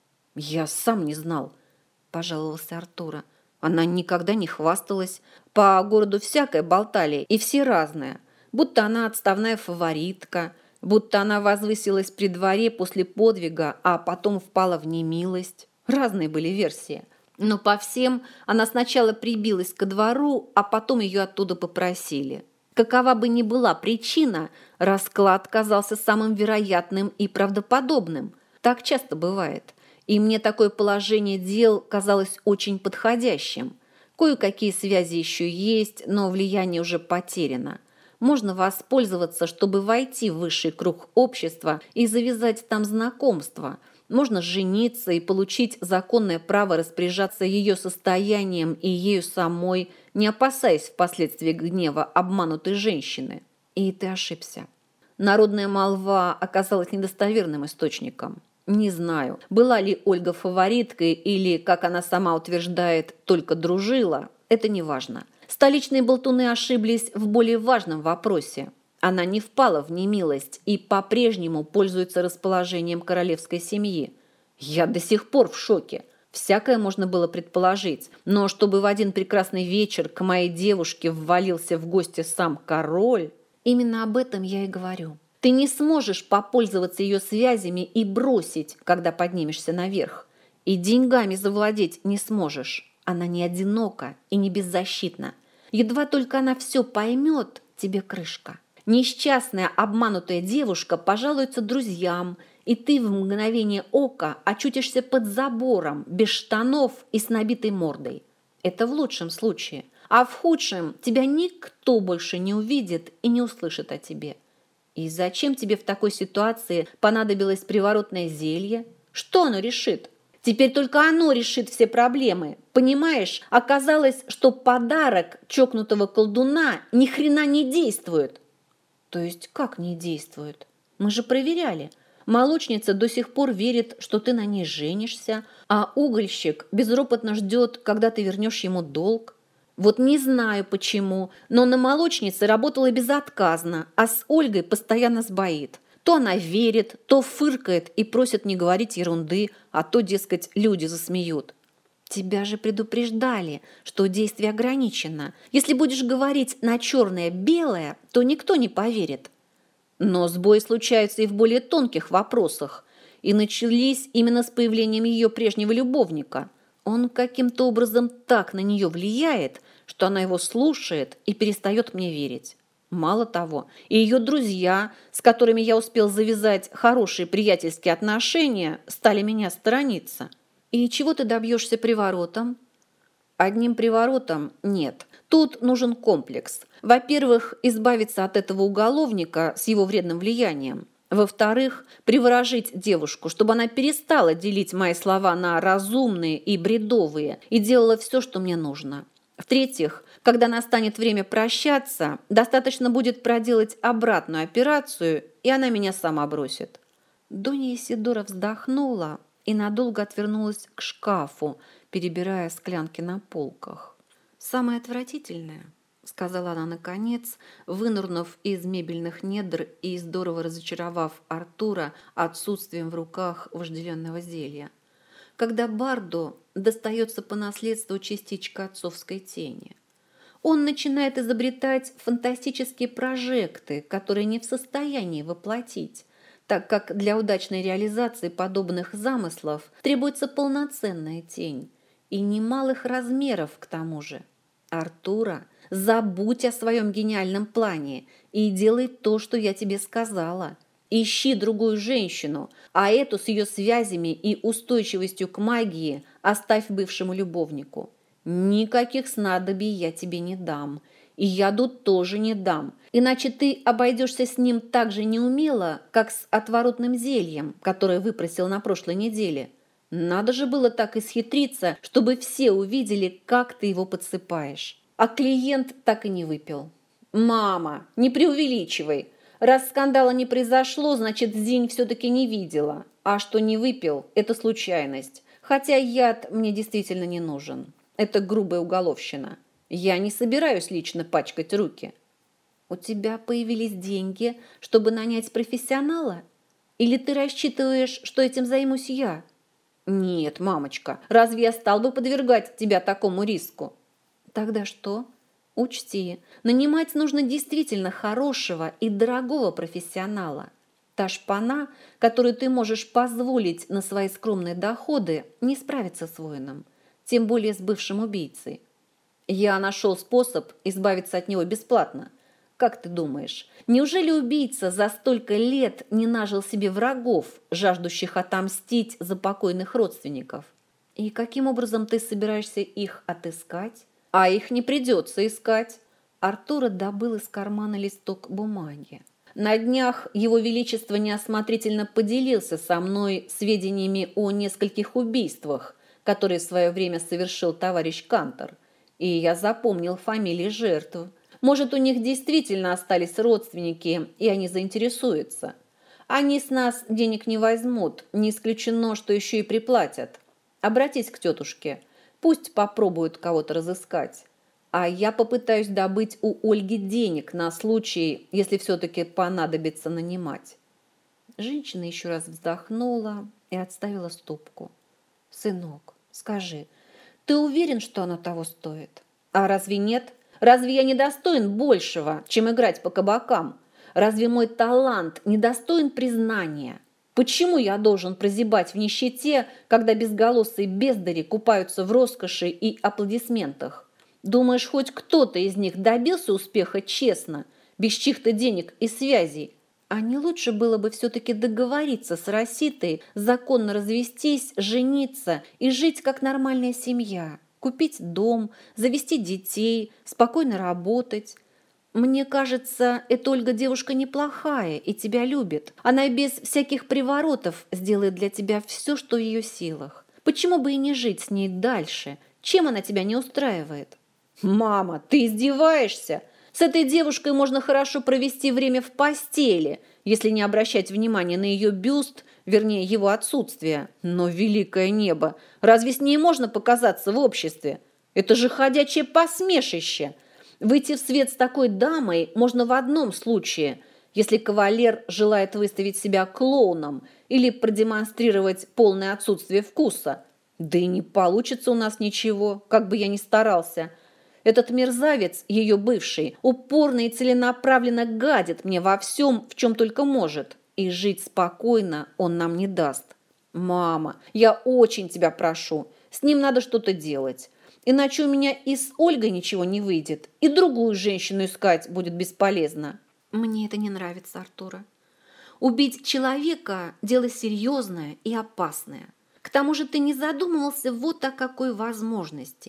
«Я сам не знал», – пожаловался Артура. Она никогда не хвасталась. По городу всякое болтали, и все разное. Будто она отставная фаворитка, будто она возвысилась при дворе после подвига, а потом впала в немилость. Разные были версии. Но по всем она сначала прибилась ко двору, а потом ее оттуда попросили. Какова бы ни была причина, расклад казался самым вероятным и правдоподобным. Так часто бывает. И мне такое положение дел казалось очень подходящим. Кое-какие связи еще есть, но влияние уже потеряно. Можно воспользоваться, чтобы войти в высший круг общества и завязать там знакомства. Можно жениться и получить законное право распоряжаться ее состоянием и ею самой, не опасаясь впоследствии гнева обманутой женщины. И ты ошибся. Народная молва оказалась недостоверным источником. Не знаю, была ли Ольга фавориткой или, как она сама утверждает, только дружила. Это не важно. Столичные болтуны ошиблись в более важном вопросе. Она не впала в немилость и по-прежнему пользуется расположением королевской семьи. Я до сих пор в шоке. Всякое можно было предположить, но чтобы в один прекрасный вечер к моей девушке ввалился в гости сам король, именно об этом я и говорю. Ты не сможешь попользоваться ее связями и бросить, когда поднимешься наверх. И деньгами завладеть не сможешь. Она не одинока и не беззащитна. Едва только она все поймет, тебе крышка. Несчастная, обманутая девушка пожалуется друзьям, и ты в мгновение ока очутишься под забором, без штанов и с набитой мордой. Это в лучшем случае. А в худшем тебя никто больше не увидит и не услышит о тебе. И зачем тебе в такой ситуации понадобилось приворотное зелье? Что оно решит? Теперь только оно решит все проблемы. Понимаешь, оказалось, что подарок чокнутого колдуна ни хрена не действует. То есть как не действует? Мы же проверяли. Молочница до сих пор верит, что ты на ней женишься, а угольщик безропотно ждет, когда ты вернешь ему долг. Вот не знаю почему, но на молочнице работала безотказно, а с Ольгой постоянно сбоит. То она верит, то фыркает и просит не говорить ерунды, а то, дескать, люди засмеют. Тебя же предупреждали, что действие ограничено. Если будешь говорить на черное-белое, то никто не поверит. Но сбои случаются и в более тонких вопросах. И начались именно с появлением ее прежнего любовника. Он каким-то образом так на нее влияет, что она его слушает и перестает мне верить. Мало того, и ее друзья, с которыми я успел завязать хорошие приятельские отношения, стали меня сторониться. И чего ты добьешься приворотом? Одним приворотом нет. Тут нужен комплекс. Во-первых, избавиться от этого уголовника с его вредным влиянием. Во-вторых, приворожить девушку, чтобы она перестала делить мои слова на разумные и бредовые и делала все, что мне нужно. В-третьих, когда настанет время прощаться, достаточно будет проделать обратную операцию, и она меня сама бросит. Донья Исидора вздохнула и надолго отвернулась к шкафу, перебирая склянки на полках. «Самое отвратительное», — сказала она наконец, вынырнув из мебельных недр и здорово разочаровав Артура отсутствием в руках вожделенного зелья, когда Барду достается по наследству частичка отцовской тени. Он начинает изобретать фантастические прожекты, которые не в состоянии воплотить, так как для удачной реализации подобных замыслов требуется полноценная тень и немалых размеров к тому же. Артура, забудь о своем гениальном плане и делай то, что я тебе сказала. Ищи другую женщину, а эту с ее связями и устойчивостью к магии оставь бывшему любовнику. Никаких снадобий я тебе не дам, и яду тоже не дам, иначе ты обойдешься с ним так же неумело, как с отворотным зельем, которое выпросил на прошлой неделе. Надо же было так исхитриться, чтобы все увидели, как ты его подсыпаешь. А клиент так и не выпил. «Мама, не преувеличивай. Раз скандала не произошло, значит, Зинь все-таки не видела. А что не выпил – это случайность. Хотя яд мне действительно не нужен. Это грубая уголовщина. Я не собираюсь лично пачкать руки». «У тебя появились деньги, чтобы нанять профессионала? Или ты рассчитываешь, что этим займусь я?» «Нет, мамочка, разве я стал бы подвергать тебя такому риску?» «Тогда что? Учти, нанимать нужно действительно хорошего и дорогого профессионала. Та шпана, которую ты можешь позволить на свои скромные доходы, не справится с воином, тем более с бывшим убийцей. Я нашел способ избавиться от него бесплатно. Как ты думаешь, неужели убийца за столько лет не нажил себе врагов, жаждущих отомстить за покойных родственников? И каким образом ты собираешься их отыскать? А их не придется искать. Артура добыл из кармана листок бумаги. На днях его величество неосмотрительно поделился со мной сведениями о нескольких убийствах, которые в свое время совершил товарищ Кантор, и я запомнил фамилии жертв. Может, у них действительно остались родственники, и они заинтересуются. Они с нас денег не возьмут, не исключено, что еще и приплатят. Обратись к тетушке. Пусть попробуют кого-то разыскать. А я попытаюсь добыть у Ольги денег на случай, если все-таки понадобится нанимать». Женщина еще раз вздохнула и отставила стопку. «Сынок, скажи, ты уверен, что оно того стоит? А разве нет? Разве я не достоин большего, чем играть по кабакам? Разве мой талант не достоин признания? Почему я должен прозябать в нищете, когда безголосые бездари купаются в роскоши и аплодисментах? Думаешь, хоть кто-то из них добился успеха честно, без чьих-то денег и связей? А не лучше было бы все-таки договориться с Роситой, законно развестись, жениться и жить как нормальная семья, купить дом, завести детей, спокойно работать? Мне кажется, эта Ольга девушка неплохая и тебя любит. Она без всяких приворотов сделает для тебя все, что в ее силах. Почему бы и не жить с ней дальше? Чем она тебя не устраивает?» «Мама, ты издеваешься? С этой девушкой можно хорошо провести время в постели, если не обращать внимания на ее бюст, вернее, его отсутствие. Но, великое небо, разве с ней можно показаться в обществе? Это же ходячее посмешище. Выйти в свет с такой дамой можно в одном случае, если кавалер желает выставить себя клоуном или продемонстрировать полное отсутствие вкуса. Да и не получится у нас ничего, как бы я ни старался. Этот мерзавец, ее бывший, упорно и целенаправленно гадит мне во всем, в чем только может. И жить спокойно он нам не даст. Мама, я очень тебя прошу, с ним надо что-то делать. Иначе у меня и с Ольгой ничего не выйдет, и другую женщину искать будет бесполезно». «Мне это не нравится, Артура. Убить человека – дело серьезное и опасное. К тому же ты не задумывался вот о какой возможности.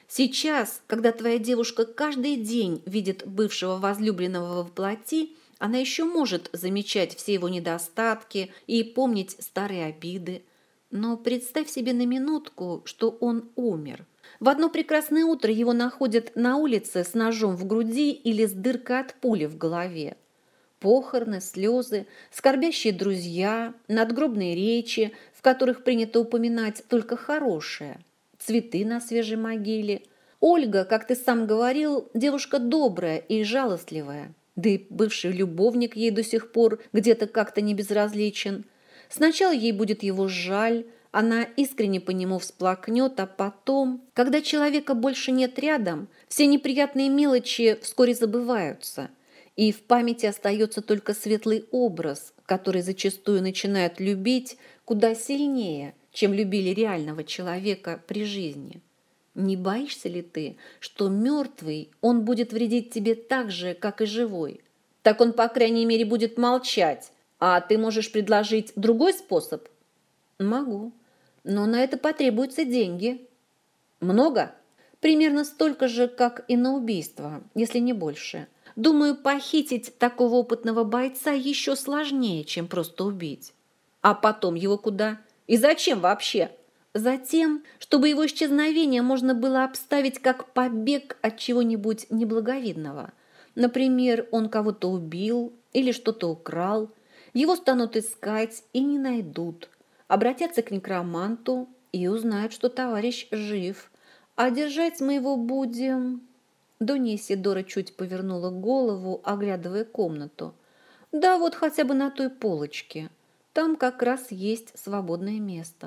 Сейчас, когда твоя девушка каждый день видит бывшего возлюбленного во плоти, она еще может замечать все его недостатки и помнить старые обиды. Но представь себе на минутку, что он умер. В одно прекрасное утро его находят на улице с ножом в груди или с дыркой от пули в голове. Похороны, слезы, скорбящие друзья, надгробные речи, в которых принято упоминать только хорошее, цветы на свежей могиле. Ольга, как ты сам говорил, девушка добрая и жалостливая. Да и бывший любовник ей до сих пор где-то как-то не безразличен. Сначала ей будет его жаль, она искренне по нему всплакнет, а потом, когда человека больше нет рядом, все неприятные мелочи вскоре забываются, и в памяти остается только светлый образ, который зачастую начинают любить куда сильнее, чем любили реального человека при жизни. Не боишься ли ты, что мертвый, он будет вредить тебе так же, как и живой? Так он, по крайней мере, будет молчать, а ты можешь предложить другой способ? Могу, но на это потребуются деньги. Много? Примерно столько же, как и на убийство, если не больше. Думаю, похитить такого опытного бойца еще сложнее, чем просто убить. А потом его куда? И зачем вообще? Затем, чтобы его исчезновение можно было обставить как побег от чего-нибудь неблаговидного. Например, он кого-то убил или что-то украл. Его станут искать и не найдут. Обратятся к некроманту и узнают, что товарищ жив. А держать мы его будем... Донья Исидора чуть повернула голову, оглядывая комнату. Да вот хотя бы на той полочке. Там как раз есть свободное место.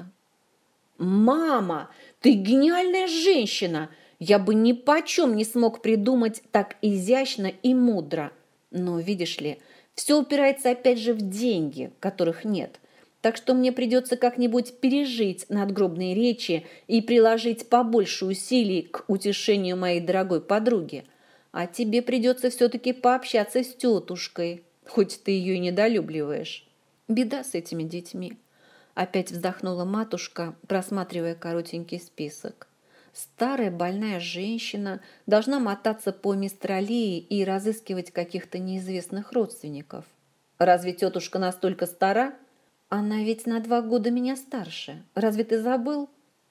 «Мама, ты гениальная женщина! Я бы ни почем не смог придумать так изящно и мудро. Но, видишь ли, все упирается опять же в деньги, которых нет. Так что мне придется как-нибудь пережить надгробные речи и приложить побольше усилий к утешению моей дорогой подруги. А тебе придется все-таки пообщаться с тетушкой, хоть ты ее и недолюбливаешь. Беда с этими детьми». Опять вздохнула матушка, просматривая коротенький список. Старая больная женщина должна мотаться по Мистралии и разыскивать каких-то неизвестных родственников. Разве тетушка настолько стара? Она ведь на 2 года меня старше. Разве ты забыл?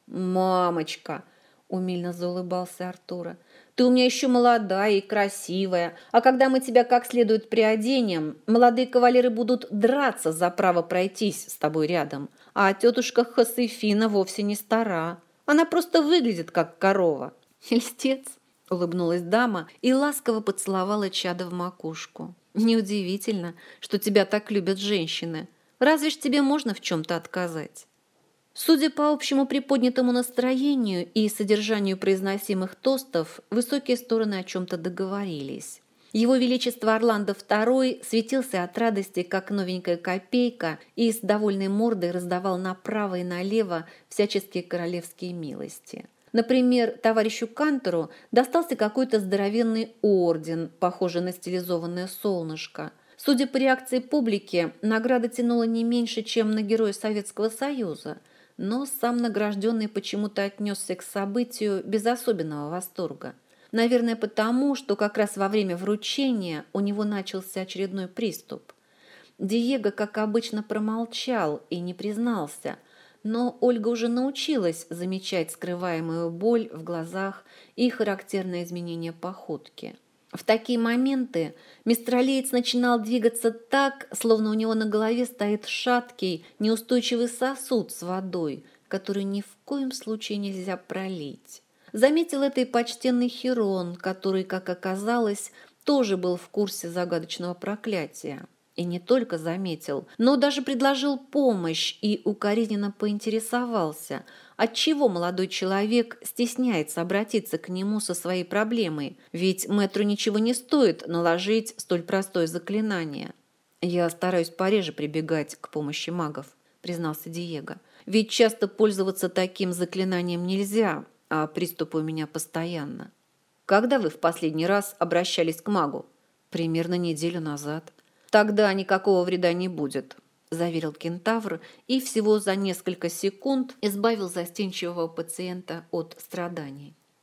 Мамочка, умильно заулыбался Артура, ты у меня еще молодая и красивая, а когда мы тебя как следует приоденем, молодые кавалеры будут драться за право пройтись с тобой рядом. А тетушка Хосефина вовсе не стара. Она просто выглядит как корова. Льстец, улыбнулась дама и ласково поцеловала чада в макушку. Неудивительно, что тебя так любят женщины. Разве ж тебе можно в чем-то отказать? Судя по общему приподнятому настроению и содержанию произносимых тостов, высокие стороны о чем-то договорились. Его Величество Орландо II светился от радости, как новенькая копейка, и с довольной мордой раздавал направо и налево всяческие королевские милости. Например, товарищу Кантору достался какой-то здоровенный орден, похожий на стилизованное солнышко. Судя по реакции публики, награда тянула не меньше, чем на Героя Советского Союза, но сам награжденный почему-то отнесся к событию без особенного восторга. Наверное, потому, что как раз во время вручения у него начался очередной приступ. Диего, как обычно, промолчал и не признался, но Ольга уже научилась замечать скрываемую боль в глазах и характерные изменения походки. В такие моменты мистралиец начинал двигаться так, словно у него на голове стоит шаткий, неустойчивый сосуд с водой, который ни в коем случае нельзя пролить. Заметил это и почтенный Хирон, который, как оказалось, тоже был в курсе загадочного проклятия. И не только заметил, но даже предложил помощь и укоризненно поинтересовался, отчего молодой человек стесняется обратиться к нему со своей проблемой, ведь мэтру ничего не стоит наложить столь простое заклинание. «Я стараюсь пореже прибегать к помощи магов», — признался Диего. «Ведь часто пользоваться таким заклинанием нельзя, а приступы у меня постоянно». «Когда вы в последний раз обращались к магу?» «Примерно неделю назад». «Тогда никакого вреда не будет», – заверил кентавр и всего за несколько секунд избавил застенчивого пациента от страданий.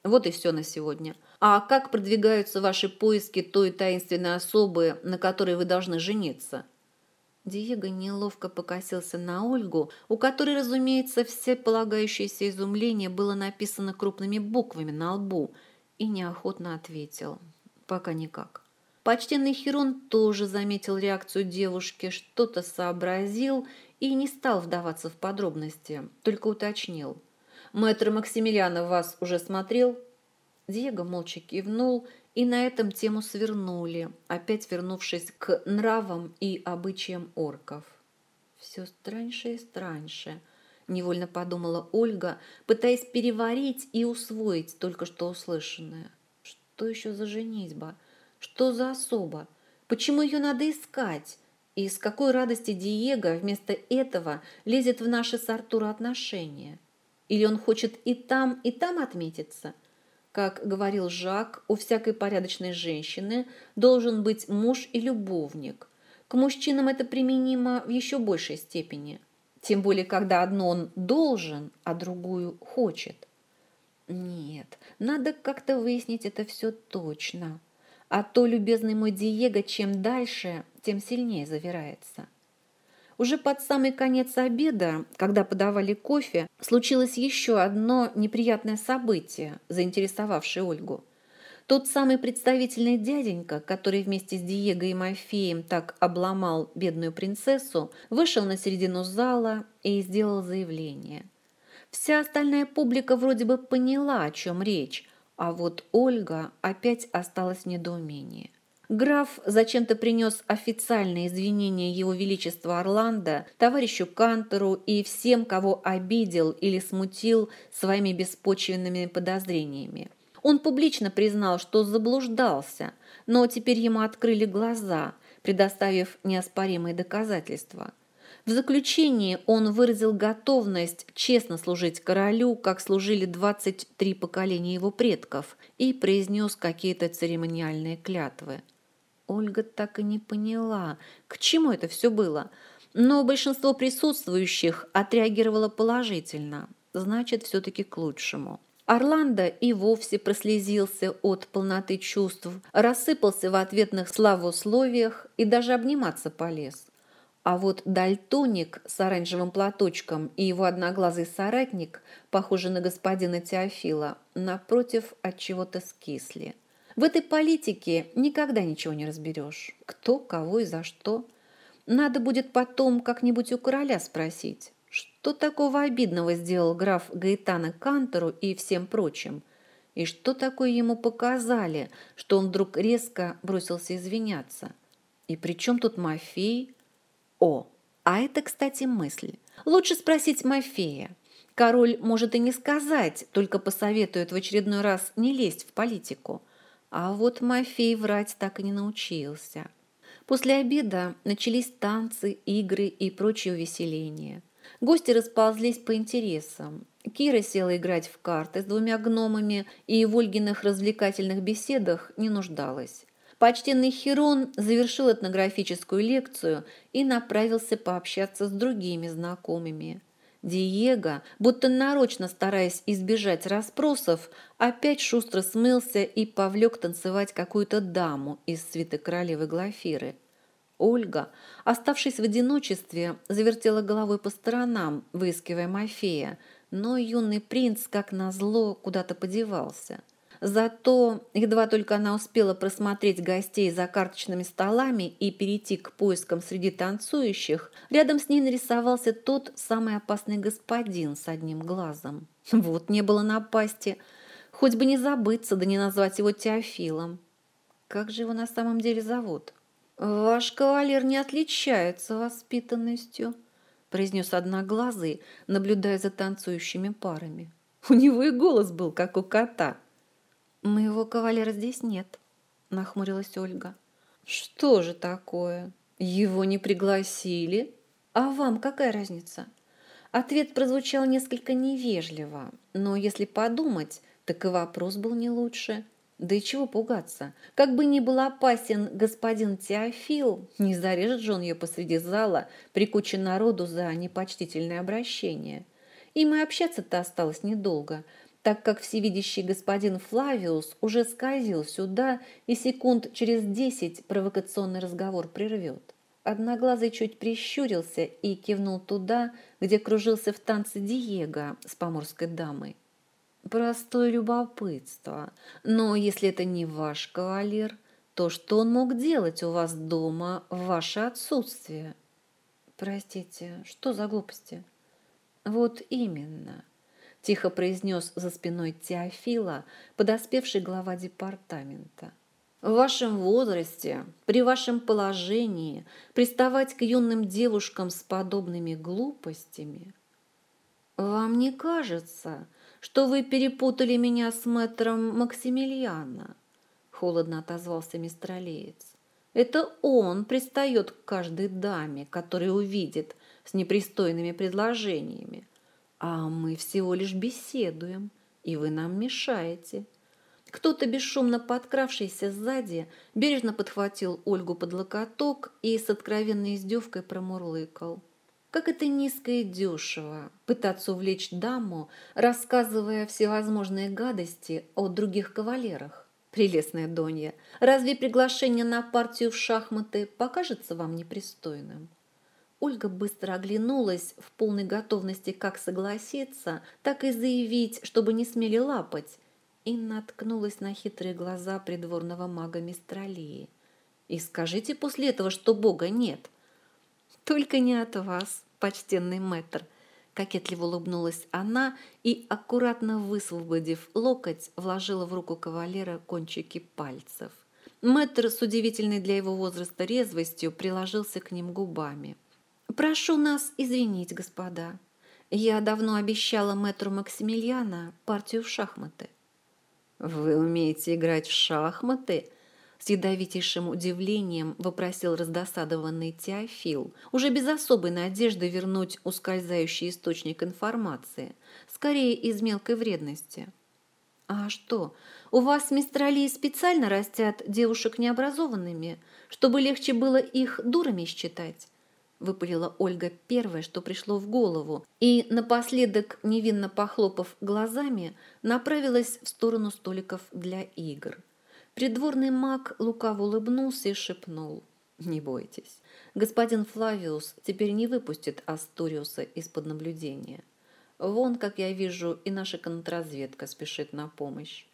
Вот и все на сегодня. А как продвигаются ваши поиски той таинственной особы, на которой вы должны жениться?» Диего неловко покосился на Ольгу, у которой, разумеется, все полагающееся изумление было написано крупными буквами на лбу, и неохотно ответил: «Пока никак». Почтенный Хирон тоже заметил реакцию девушки, что-то сообразил и не стал вдаваться в подробности, только уточнил: «Мэтр Максимилиано вас уже смотрел?» Диего молча кивнул, и на этом тему свернули, опять вернувшись к нравам и обычаям орков. «Все страньше и страньше», — невольно подумала Ольга, пытаясь переварить и усвоить только что услышанное. «Что еще за женитьба? Что за особа? Почему ее надо искать? И с какой радости Диего вместо этого лезет в наши с Артуро отношения? Или он хочет и там отметиться?» Как говорил Жак, у всякой порядочной женщины должен быть муж и любовник. К мужчинам это применимо в еще большей степени. Тем более, когда одно он должен, а другую хочет. Нет, надо как-то выяснить это все точно. А то, любезный мой Диего, чем дальше, тем сильнее завирается. Уже под самый конец обеда, когда подавали кофе, случилось еще одно неприятное событие, заинтересовавшее Ольгу. Тот самый представительный дяденька, который вместе с Диего и Мафеем так обломал бедную принцессу, вышел на середину зала и сделал заявление. Вся остальная публика вроде бы поняла, о чем речь, а вот Ольга опять осталась в недоумении. Граф зачем-то принес официальные извинения его величества Орландо, товарищу Кантору и всем, кого обидел или смутил своими беспочвенными подозрениями. Он публично признал, что заблуждался, но теперь ему открыли глаза, предоставив неоспоримые доказательства. В заключении он выразил готовность честно служить королю, как служили 23 поколения его предков, и произнес какие-то церемониальные клятвы. Ольга так и не поняла, к чему это все было, но большинство присутствующих отреагировало положительно, значит, все-таки к лучшему. Орландо и вовсе прослезился от полноты чувств, рассыпался в ответных славословиях и даже обниматься полез. А вот дальтоник с оранжевым платочком и его одноглазый соратник, похожий на господина Теофила, напротив, от чего-то скисли. В этой политике никогда ничего не разберешь. Кто, кого и за что. Надо будет потом как-нибудь у короля спросить, что такого обидного сделал граф Гаэтано Кантору и всем прочим, и что такое ему показали, что он вдруг резко бросился извиняться. И при чем тут Мафей? О, а это, кстати, мысль. Лучше спросить Мафея. Король может и не сказать, только посоветует в очередной раз не лезть в политику. А вот Мафей врать так и не научился. После обеда начались танцы, игры и прочие увеселения. Гости расползлись по интересам. Кира села играть в карты с двумя гномами и в Ольгиных развлекательных беседах не нуждалась. Почтенный Хирон завершил этнографическую лекцию и направился пообщаться с другими знакомыми. Диего, будто нарочно стараясь избежать расспросов, опять шустро смылся и повлек танцевать какую-то даму из свиты королевы Глафиры. Ольга, оставшись в одиночестве, завертела головой по сторонам, выискивая Мафея, но юный принц, как назло, куда-то подевался. Зато, едва только она успела просмотреть гостей за карточными столами и перейти к поискам среди танцующих, рядом с ней нарисовался тот самый опасный господин с одним глазом. Вот не было напасти. Хоть бы не забыться, да не назвать его Теофилом. Как же его на самом деле зовут? «Ваш кавалер не отличается воспитанностью», произнес одноглазый, наблюдая за танцующими парами. У него и голос был, как у кота. «Моего кавалера здесь нет», — нахмурилась Ольга. «Что же такое? Его не пригласили? А вам какая разница?» Ответ прозвучал несколько невежливо, но если подумать, так и вопрос был не лучше. Да и чего пугаться? Как бы ни был опасен господин Теофил, не зарежет же он ее посреди зала при куче народу за непочтительное обращение. Им и общаться-то осталось недолго. так как всевидящий господин Флавиус уже скользил сюда и секунд через 10 провокационный разговор прервет. Одноглазый чуть прищурился и кивнул туда, где кружился в танце Диего с поморской дамой. Простое любопытство. Но если это не ваш кавалер, то что он мог делать у вас дома в ваше отсутствие? Простите, что за глупости? Вот именно, тихо произнес за спиной Теофила, подоспевший глава департамента. В вашем возрасте, при вашем положении, приставать к юным девушкам с подобными глупостями? Вам не кажется, что вы перепутали меня с мэтром Максимилиана? Холодно отозвался мистралиец. Это он пристает к каждой даме, которая увидит с непристойными предложениями. А мы всего лишь беседуем, и вы нам мешаете. Кто-то, бесшумно подкравшийся сзади, бережно подхватил Ольгу под локоток и с откровенной издевкой промурлыкал. Как это низко и дешево пытаться увлечь даму, рассказывая всевозможные гадости о других кавалерах. Прелестная Донья, разве приглашение на партию в шахматы покажется вам непристойным? Ольга быстро оглянулась в полной готовности как согласиться, так и заявить, чтобы не смели лапать, и наткнулась на хитрые глаза придворного мага Мистралии. И скажите после этого, что Бога нет. Только не от вас, почтенный мэтр. Кокетливо улыбнулась она и, аккуратно высвободив локоть, вложила в руку кавалера кончики пальцев. Мэтр с удивительной для его возраста резвостью приложился к ним губами. «Прошу нас извинить, господа. Я давно обещала мэтру Максимилиана партию в шахматы». «Вы умеете играть в шахматы?» С ядовитейшим удивлением вопросил раздосадованный Теофил, уже без особой надежды вернуть ускользающий источник информации, скорее из мелкой вредности. «А что, у вас, мистралии, специально растят девушек необразованными, чтобы легче было их дурами считать?» Выпалила Ольга первое, что пришло в голову, и, напоследок, невинно похлопав глазами, направилась в сторону столиков для игр. Придворный маг лукаво улыбнулся и шепнул: «Не бойтесь, господин Флавиус теперь не выпустит Асториуса из-под наблюдения. Вон, как я вижу, и наша контрразведка спешит на помощь».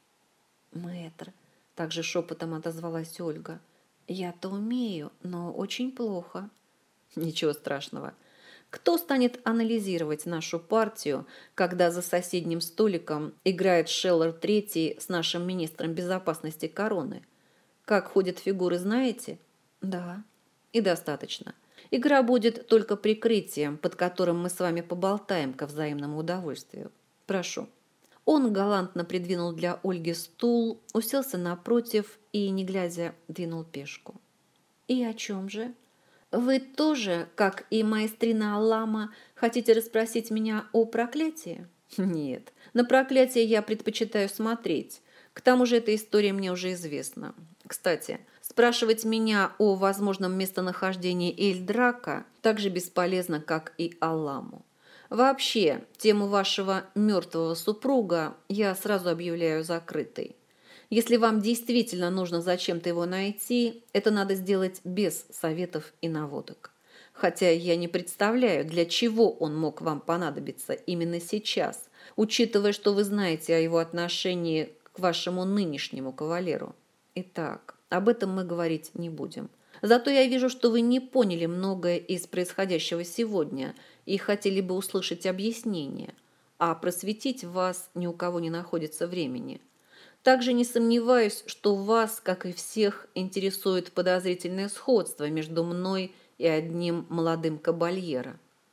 «Мэтр», — также шепотом отозвалась Ольга, — «я-то умею, но очень плохо». «Ничего страшного. Кто станет анализировать нашу партию, когда за соседним столиком играет Шеллер III с нашим министром безопасности короны? Как ходят фигуры, знаете?» «Да». «И достаточно. Игра будет только прикрытием, под которым мы с вами поболтаем ко взаимному удовольствию. Прошу». Он галантно придвинул для Ольги стул, уселся напротив и, не глядя, двинул пешку. «И о чем же? Вы тоже, как и маэстрина Аллама, хотите расспросить меня о проклятии?» «Нет, на проклятие я предпочитаю смотреть. К тому же эта история мне уже известна. Кстати, спрашивать меня о возможном местонахождении Эльдрака так же бесполезно, как и Алламу. Вообще, тему вашего мертвого супруга я сразу объявляю закрытой. Если вам действительно нужно зачем-то его найти, это надо сделать без советов и наводок. Хотя я не представляю, для чего он мог вам понадобиться именно сейчас, учитывая, что вы знаете о его отношении к вашему нынешнему кавалеру. Итак, об этом мы говорить не будем. Зато я вижу, что вы не поняли многое из происходящего сегодня и хотели бы услышать объяснение, а просветить вас ни у кого не находится времени. Также не сомневаюсь, что вас, как и всех, интересует подозрительное сходство между мной и одним молодым кабальеро».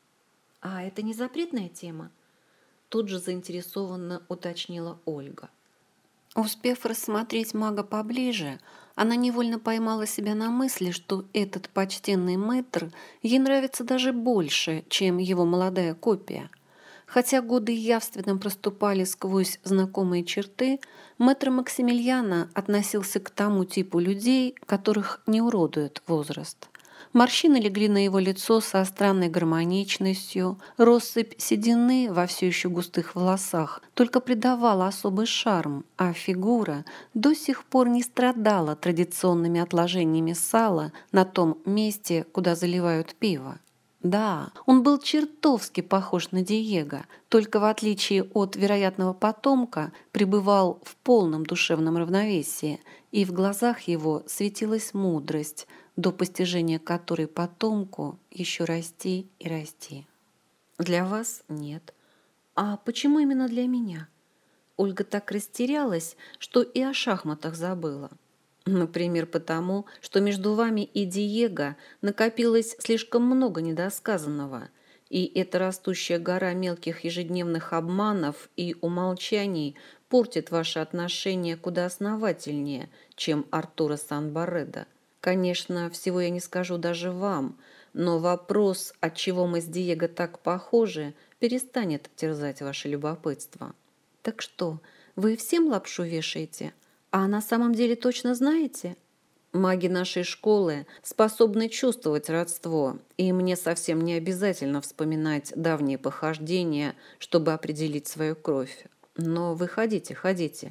«А это не запретная тема?» Тут же заинтересованно уточнила Ольга. Успев рассмотреть мага поближе, она невольно поймала себя на мысли, что этот почтенный мэтр ей нравится даже больше, чем его молодая копия. Хотя годы явственно проступали сквозь знакомые черты, мэтр Максимилиана относился к тому типу людей, которых не уродует возраст. Морщины легли на его лицо со странной гармоничностью, россыпь седины во все еще густых волосах только придавала особый шарм, а фигура до сих пор не страдала традиционными отложениями сала на том месте, куда заливают пиво. Да, он был чертовски похож на Диего, только в отличие от вероятного потомка пребывал в полном душевном равновесии, и в глазах его светилась мудрость, до постижения которой потомку еще расти и расти. Для вас нет. А почему именно для меня? Ольга так растерялась, что и о шахматах забыла. Например, потому, что между вами и Диего накопилось слишком много недосказанного, и эта растущая гора мелких ежедневных обманов и умолчаний портит ваши отношения куда основательнее, чем Артура Сан-Барредо. Конечно, всего я не скажу даже вам, но вопрос, отчего мы с Диего так похожи, перестанет терзать ваше любопытство. Так что, вы всем лапшу вешаете? А на самом деле точно знаете? Маги нашей школы способны чувствовать родство, и мне совсем не обязательно вспоминать давние похождения, чтобы определить свою кровь. Но вы ходите, ходите.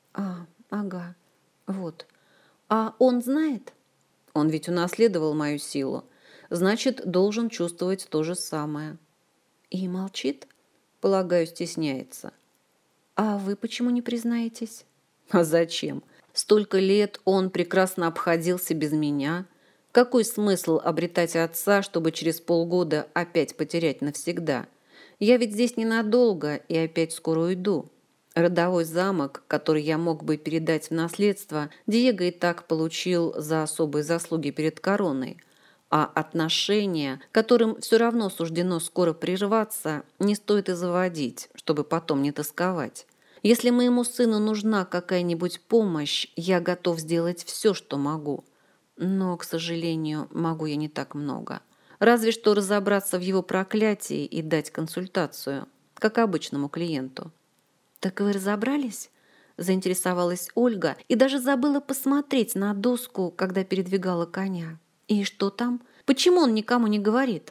Ага, вот. А он знает? Он ведь унаследовал мою силу. Значит, должен чувствовать то же самое. И молчит? Полагаю, стесняется. А вы почему не признаетесь? А зачем? Столько лет он прекрасно обходился без меня. Какой смысл обретать отца, чтобы через полгода опять потерять навсегда? Я ведь здесь ненадолго и опять скоро уйду. Родовой замок, который я мог бы передать в наследство, Диего и так получил за особые заслуги перед короной. А отношения, которым все равно суждено скоро прерваться, не стоит и заводить, чтобы потом не тосковать. Если моему сыну нужна какая-нибудь помощь, я готов сделать все, что могу. Но, к сожалению, могу я не так много. Разве что разобраться в его проклятии и дать консультацию, как обычному клиенту. «Так вы разобрались?» – заинтересовалась Ольга и даже забыла посмотреть на доску, когда передвигала коня. «И что там? Почему он никому не говорит?»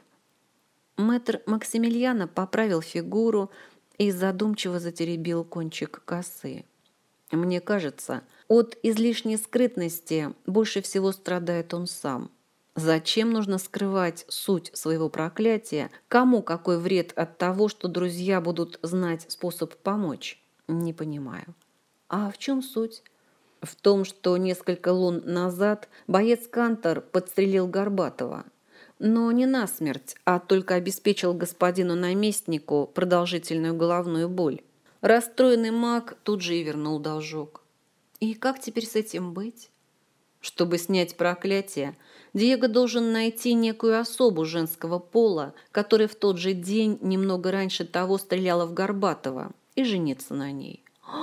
Мэтр Максимилиано поправил фигуру и задумчиво затеребил кончик косы. «Мне кажется, от излишней скрытности больше всего страдает он сам. Зачем нужно скрывать суть своего проклятия? Кому какой вред от того, что друзья будут знать способ помочь? Не понимаю. А в чем суть? В том, что несколько лун назад боец Кантор подстрелил Горбатова. Но не насмерть, а только обеспечил господину наместнику продолжительную головную боль. Расстроенный маг тут же и вернул должок. И как теперь с этим быть? Чтобы снять проклятие, Диего должен найти некую особу женского пола, которая в тот же день, немного раньше того, стреляла в Горбатова, и жениться на ней.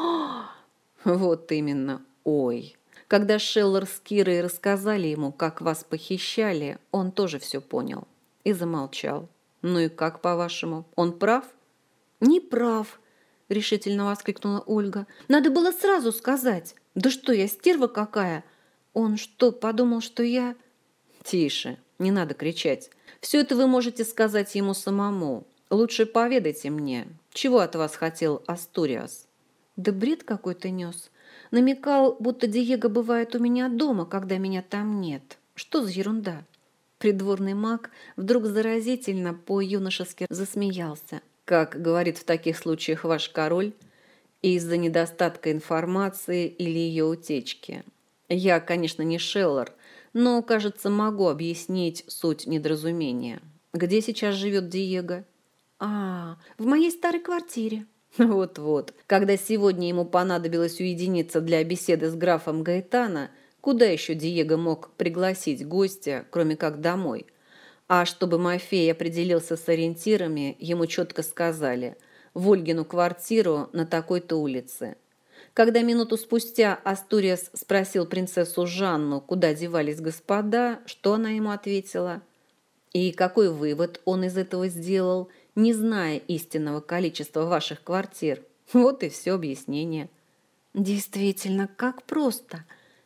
Вот именно, ой. Когда Шеллер с Кирой рассказали ему, как вас похищали, он тоже все понял и замолчал. Ну и как, по-вашему, он прав? Не прав, решительно воскликнула Ольга. Надо было сразу сказать. Да что я, стерва какая? Он что, подумал, что я... Тише, не надо кричать. Все это вы можете сказать ему самому. Лучше поведайте мне, чего от вас хотел Астуриас. Да бред какой-то нес. Намекал, будто Диего бывает у меня дома, когда меня там нет. Что за ерунда? Придворный маг вдруг заразительно по-юношески засмеялся. Как говорит в таких случаях ваш король, из-за недостатка информации или ее утечки. Я, конечно, не Шеллер, но, кажется, могу объяснить суть недоразумения. Где сейчас живет Диего? В моей старой квартире. Вот-вот. Когда сегодня ему понадобилось уединиться для беседы с графом Гаэтано, куда еще Диего мог пригласить гостя, кроме как домой? А чтобы Мафей определился с ориентирами, ему четко сказали в Ольгину квартиру на такой-то улице. Когда минуту спустя Астуриас спросил принцессу Жанну, куда девались господа, что она ему ответила? И какой вывод он из этого сделал, не зная истинного количества ваших квартир? Вот и все объяснение. Действительно, как просто,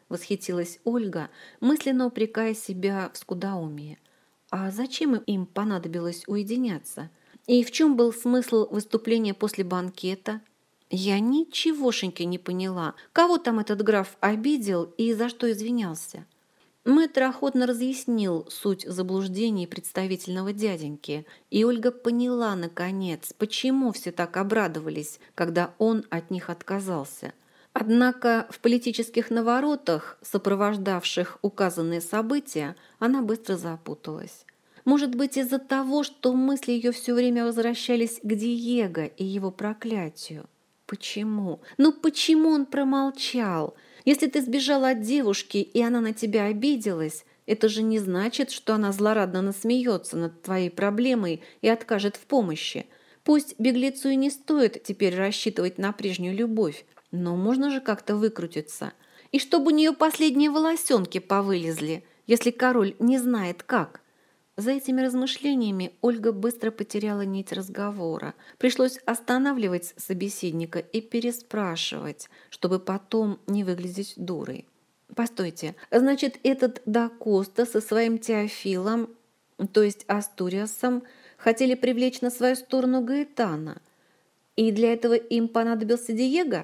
– восхитилась Ольга, мысленно упрекая себя в скудоумии. А зачем им понадобилось уединяться? И в чем был смысл выступления после банкета? Я ничегошеньки не поняла, кого там этот граф обидел и за что извинялся. Мэтр охотно разъяснил суть заблуждений представительного дяденьки, и Ольга поняла, наконец, почему все так обрадовались, когда он от них отказался. Однако в политических наворотах, сопровождавших указанные события, она быстро запуталась. Может быть, из-за того, что мысли ее все время возвращались к Диего и его проклятию. Почему? Ну почему он промолчал? Если ты сбежала от девушки, и она на тебя обиделась, это же не значит, что она злорадно насмеется над твоей проблемой и откажет в помощи. Пусть беглецу и не стоит теперь рассчитывать на прежнюю любовь, но можно же как-то выкрутиться. И чтобы у нее последние волосенки повылезли, если король не знает как. За этими размышлениями Ольга быстро потеряла нить разговора. Пришлось останавливать собеседника и переспрашивать, чтобы потом не выглядеть дурой. «Постойте, значит, этот да Коста со своим Теофилом, то есть Астуриасом, хотели привлечь на свою сторону Гаэтана, и для этого им понадобился Диего?»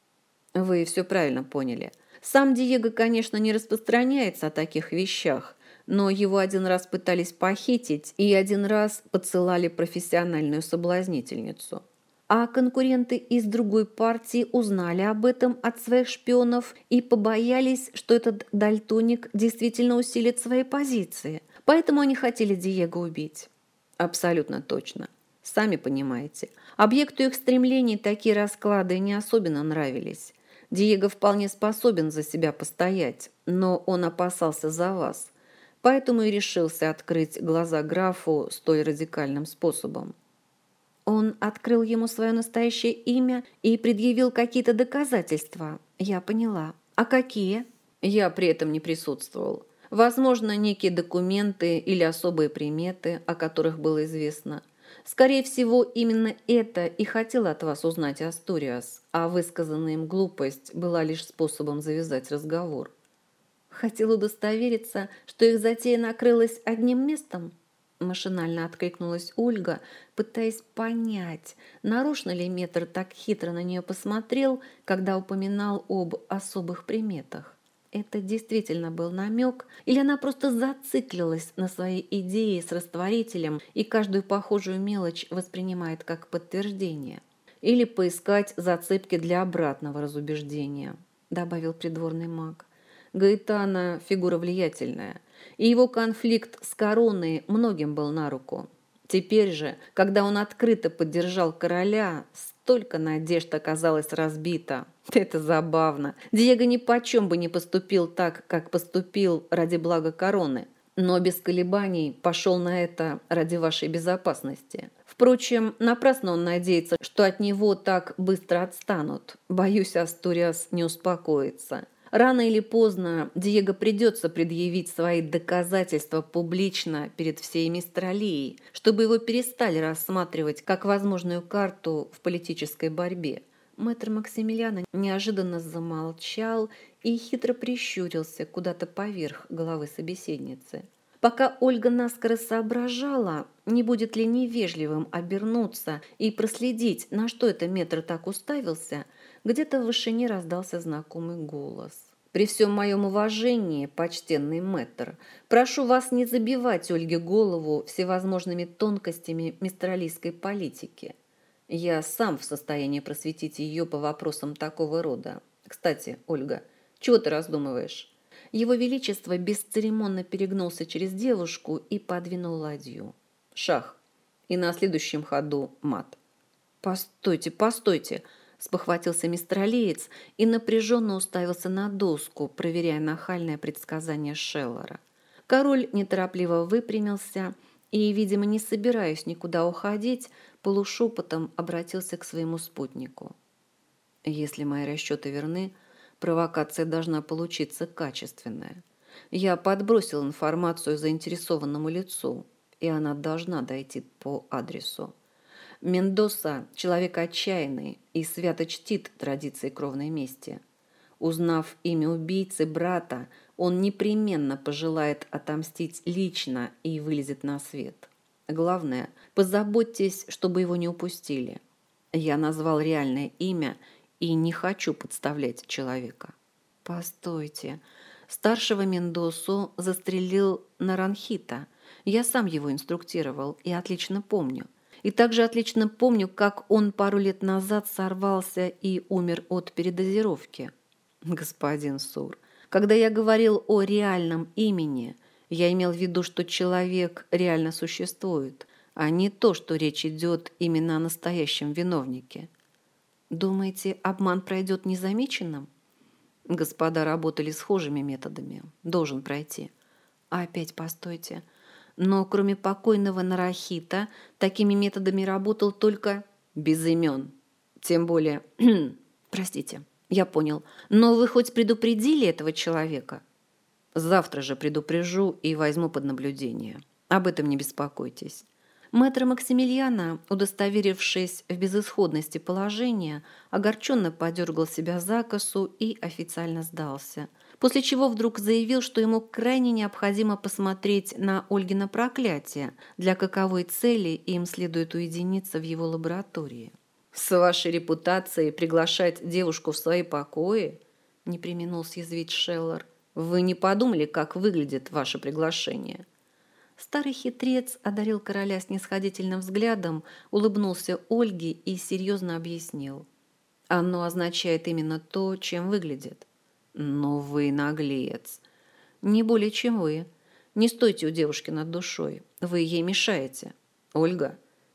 «Вы все правильно поняли. Сам Диего, конечно, не распространяется о таких вещах, но его один раз пытались похитить и один раз подсылали профессиональную соблазнительницу. А конкуренты из другой партии узнали об этом от своих шпионов и побоялись, что этот дальтоник действительно усилит свои позиции. Поэтому они хотели Диего убить. Абсолютно точно. Сами понимаете, объекту их стремлений такие расклады не особенно нравились. Диего вполне способен за себя постоять, но он опасался за вас. Поэтому и решился открыть глаза графу столь радикальным способом. Он открыл ему свое настоящее имя и предъявил какие-то доказательства. Я поняла. А какие? Я при этом не присутствовал. Возможно, некие документы или особые приметы, о которых было известно. Скорее всего, именно это и хотел от вас узнать Астуриас, а высказанная им глупость была лишь способом завязать разговор. Хотел удостовериться, что их затея накрылась одним местом? Машинально откликнулась Ольга, пытаясь понять, нарочно ли Метр так хитро на нее посмотрел, когда упоминал об особых приметах. Это действительно был намек, или она просто зациклилась на своей идее с растворителем и каждую похожую мелочь воспринимает как подтверждение? Или поискать зацепки для обратного разубеждения, добавил придворный маг. Гаэтана – фигура влиятельная, и его конфликт с короной многим был на руку. Теперь же, когда он открыто поддержал короля, столько надежд оказалось разбито. Это забавно. Диего нипочем бы не поступил так, как поступил ради блага короны, но без колебаний пошел на это ради вашей безопасности. Впрочем, напрасно он надеется, что от него так быстро отстанут. Боюсь, Астуриас не успокоится. Рано или поздно Диего придется предъявить свои доказательства публично перед всей Мистралией, чтобы его перестали рассматривать как возможную карту в политической борьбе. Мэтр Максимилиано неожиданно замолчал и хитро прищурился куда-то поверх головы собеседницы. Пока Ольга наскоро соображала, не будет ли невежливым обернуться и проследить, на что это Метр так уставился, где-то в вышине раздался знакомый голос. «При всем моем уважении, почтенный Метр, прошу вас не забивать Ольге голову всевозможными тонкостями мистралийской политики. Я сам в состоянии просветить ее по вопросам такого рода. Кстати, Ольга, чего ты раздумываешь?» Его Величество бесцеремонно перегнулся через девушку и подвинул ладью. Шах. И на следующем ходу мат. «Постойте, постойте!» – спохватился мистралиец и напряженно уставился на доску, проверяя нахальное предсказание Шеллера. Король неторопливо выпрямился и, видимо, не собираясь никуда уходить, полушепотом обратился к своему спутнику. «Если мои расчеты верны, провокация должна получиться качественная. Я подбросил информацию заинтересованному лицу, и она должна дойти по адресу. Мендоса – человек отчаянный и свято чтит традиции кровной мести. Узнав имя убийцы брата, он непременно пожелает отомстить лично и вылезет на свет. Главное, позаботьтесь, чтобы его не упустили. Я назвал реальное имя и не хочу подставлять человека. Постойте, старшего Мендосу застрелил Наранхита. Я сам его инструктировал и отлично помню. И также отлично помню, как он пару лет назад сорвался и умер от передозировки. Господин Сур, когда я говорил о реальном имени, я имел в виду, что человек реально существует, а не то, что речь идет именно о настоящем виновнике. Думаете, обман пройдет незамеченным? Господа работали схожими методами. Должен пройти. А опять постойте. Но кроме покойного Нарахита, такими методами работал только без имен. Тем более... Простите, я понял. Но вы хоть предупредили этого человека? Завтра же предупрежу и возьму под наблюдение. Об этом не беспокойтесь. Мэтр Максимилиана, удостоверившись в безысходности положения, огорченно подергал себя за косу и официально сдался, после чего вдруг заявил, что ему крайне необходимо посмотреть на Ольгино проклятие, для каковой цели им следует уединиться в его лаборатории. «С вашей репутацией приглашать девушку в свои покои?» – не преминул съязвить Шеллер. «Вы не подумали, как выглядит ваше приглашение?» Старый хитрец одарил короля снисходительным взглядом, улыбнулся Ольге и серьезно объяснил. Оно означает именно то, чем выглядит. Но вы наглец. Не более, чем вы. Не стойте у девушки над душой. Вы ей мешаете. Ольга,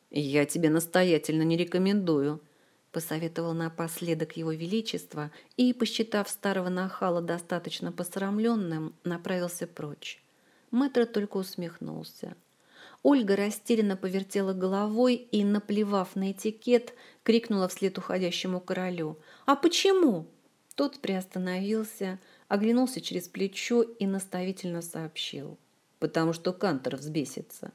я тебе настоятельно не рекомендую, посоветовал напоследок его величество и, посчитав старого нахала достаточно посрамленным, направился прочь. Мэтр только усмехнулся. Ольга растерянно повертела головой и, наплевав на этикет, крикнула вслед уходящему королю. «А почему?» Тот приостановился, оглянулся через плечо и наставительно сообщил. «Потому что Кантор взбесится».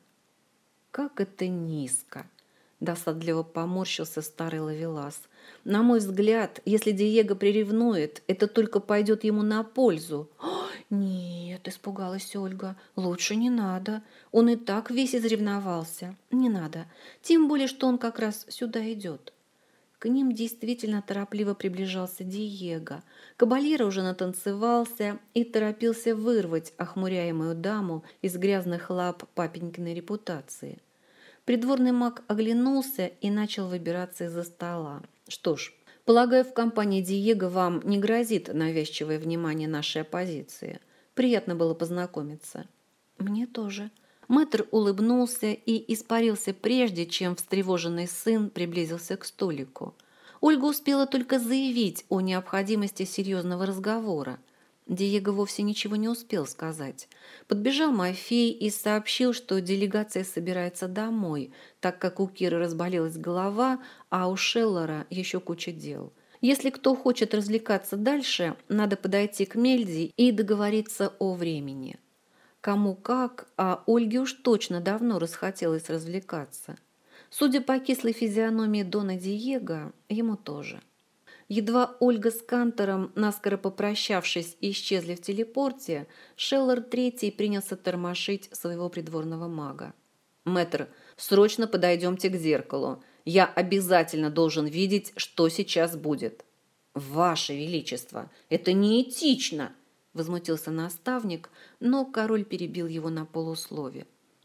«Как это низко!» Досадливо поморщился старый ловелас. «На мой взгляд, если Диего приревнует, это только пойдет ему на пользу». «Нет», – испугалась Ольга, – «лучше не надо. Он и так весь изревновался. Не надо. Тем более, что он как раз сюда идет». К ним действительно торопливо приближался Диего. Кабальеро уже натанцевался и торопился вырвать охмуряемую даму из грязных лап папенькиной репутации. Придворный маг оглянулся и начал выбираться из-за стола. «Что ж, полагаю, в компании Диего вам не грозит навязчивое внимание нашей оппозиции. Приятно было познакомиться». «Мне тоже». Мэтр улыбнулся и испарился прежде, чем встревоженный сын приблизился к столику. Ольга успела только заявить о необходимости серьезного разговора. Диего вовсе ничего не успел сказать. Подбежал Мафей и сообщил, что делегация собирается домой, так как у Киры разболелась голова, а у Шеллера еще куча дел. Если кто хочет развлекаться дальше, надо подойти к Мельди и договориться о времени. Кому как, а Ольге уж точно давно расхотелось развлекаться. Судя по кислой физиономии Дона Диего, ему тоже. Едва Ольга с Кантором, наскоро попрощавшись, исчезли в телепорте, Шеллер III принялся тормошить своего придворного мага. «Мэтр, срочно подойдемте к зеркалу. Я обязательно должен видеть, что сейчас будет». «Ваше Величество, это неэтично!» – возмутился наставник, но король перебил его на полуслове.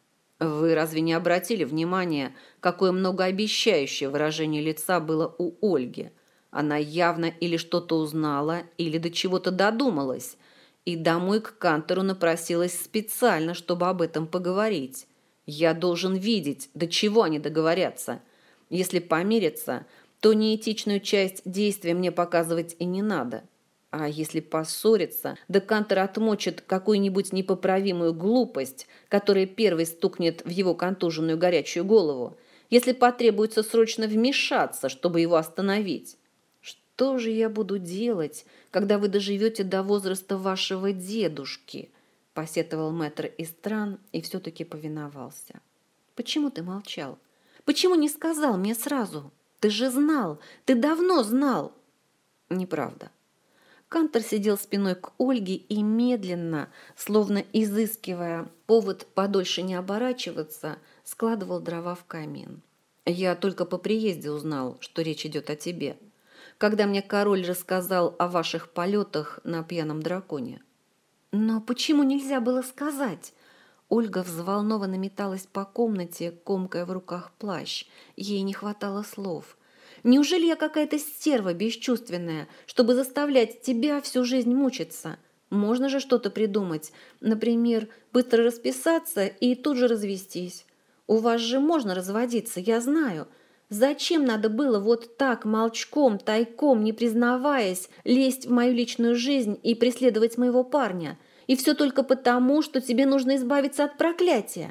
«Вы разве не обратили внимания, какое многообещающее выражение лица было у Ольги? Она явно или что-то узнала, или до чего-то додумалась, и домой к Кантору напросилась специально, чтобы об этом поговорить. Я должен видеть, до чего они договорятся. Если помирятся, то неэтичную часть действия мне показывать и не надо. А если поссориться, да Кантор отмочит какую-нибудь непоправимую глупость, которая первой стукнет в его контуженную горячую голову, если потребуется срочно вмешаться, чтобы его остановить. Что же я буду делать, когда вы доживете до возраста вашего дедушки?» – посетовал мэтр Истран и все-таки повиновался. «Почему ты молчал? Почему не сказал мне сразу? Ты же знал, ты давно знал!» «Неправда. Кантор сидел спиной к Ольге и медленно, словно изыскивая повод подольше не оборачиваться, складывал дрова в камин. «Я только по приезде узнал, что речь идет о тебе, когда мне король рассказал о ваших полетах на пьяном драконе». «Но почему нельзя было сказать?» Ольга взволнованно металась по комнате, комкая в руках плащ. Ей не хватало слов. «Неужели я какая-то стерва бесчувственная, чтобы заставлять тебя всю жизнь мучиться? Можно же что-то придумать. Например, быстро расписаться и тут же развестись. У вас же можно разводиться, я знаю. Зачем надо было вот так молчком, тайком, не признаваясь, лезть в мою личную жизнь и преследовать моего парня? И все только потому, что тебе нужно избавиться от проклятия».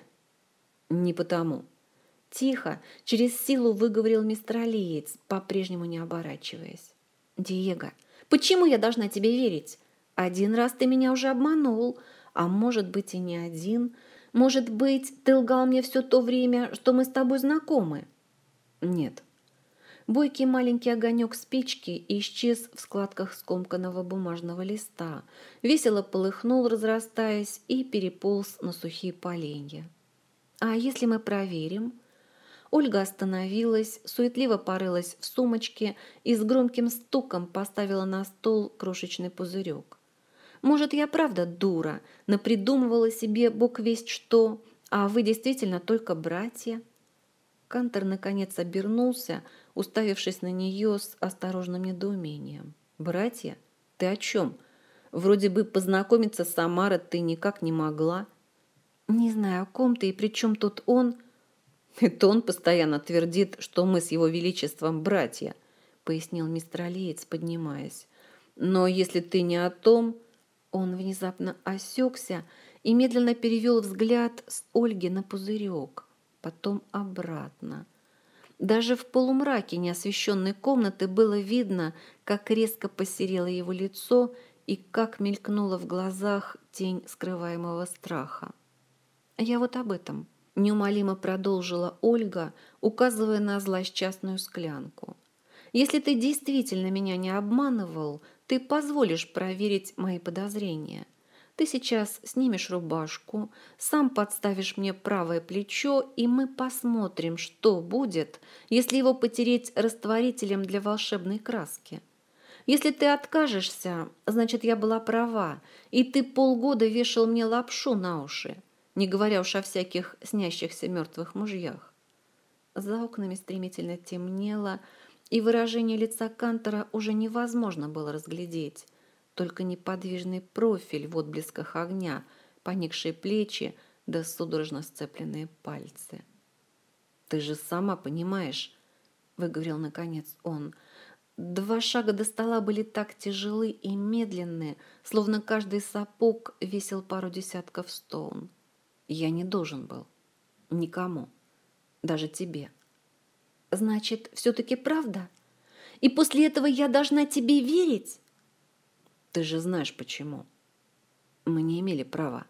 «Не потому». Тихо, через силу выговорил мистер Алиец, по-прежнему не оборачиваясь. «Диего, почему я должна тебе верить? Один раз ты меня уже обманул, а может быть и не один. Может быть, ты лгал мне все то время, что мы с тобой знакомы?» «Нет». Бойкий маленький огонек спички исчез в складках скомканного бумажного листа, весело полыхнул, разрастаясь, и переполз на сухие поленья. «А если мы проверим?» Ольга остановилась, суетливо порылась в сумочке и с громким стуком поставила на стол крошечный пузырек. «Может, я правда дура, напридумывала себе бог весть что, а вы действительно только братья?» Кантор наконец обернулся, уставившись на нее с осторожным недоумением. «Братья? Ты о чем? Вроде бы познакомиться с Самарой ты никак не могла». «Не знаю, о ком ты и при чем тут он?» «Это он постоянно твердит, что мы с его величеством братья», пояснил мистер Алиец, поднимаясь. «Но если ты не о том...» Он внезапно осекся и медленно перевел взгляд с Ольги на пузырек, потом обратно. Даже в полумраке неосвещенной комнаты было видно, как резко посерело его лицо и как мелькнула в глазах тень скрываемого страха. «Я вот об этом», — неумолимо продолжила Ольга, указывая на злосчастную склянку. «Если ты действительно меня не обманывал, ты позволишь проверить мои подозрения. Ты сейчас снимешь рубашку, сам подставишь мне правое плечо, и мы посмотрим, что будет, если его потереть растворителем для волшебной краски. Если ты откажешься, значит, я была права, и ты полгода вешал мне лапшу на уши, не говоря уж о всяких снящихся мертвых мужьях». За окнами стремительно темнело, и выражение лица Кантора уже невозможно было разглядеть, только неподвижный профиль в отблесках огня, поникшие плечи да судорожно сцепленные пальцы. «Ты же сама понимаешь», — выговорил наконец он. 2 шага до стола были так тяжелы и медленны, словно каждый сапог весил пару десятков стон. «Я не должен был. Никому. Даже тебе». «Значит, все-таки правда? И после этого я должна тебе верить?» «Ты же знаешь, почему. Мы не имели права.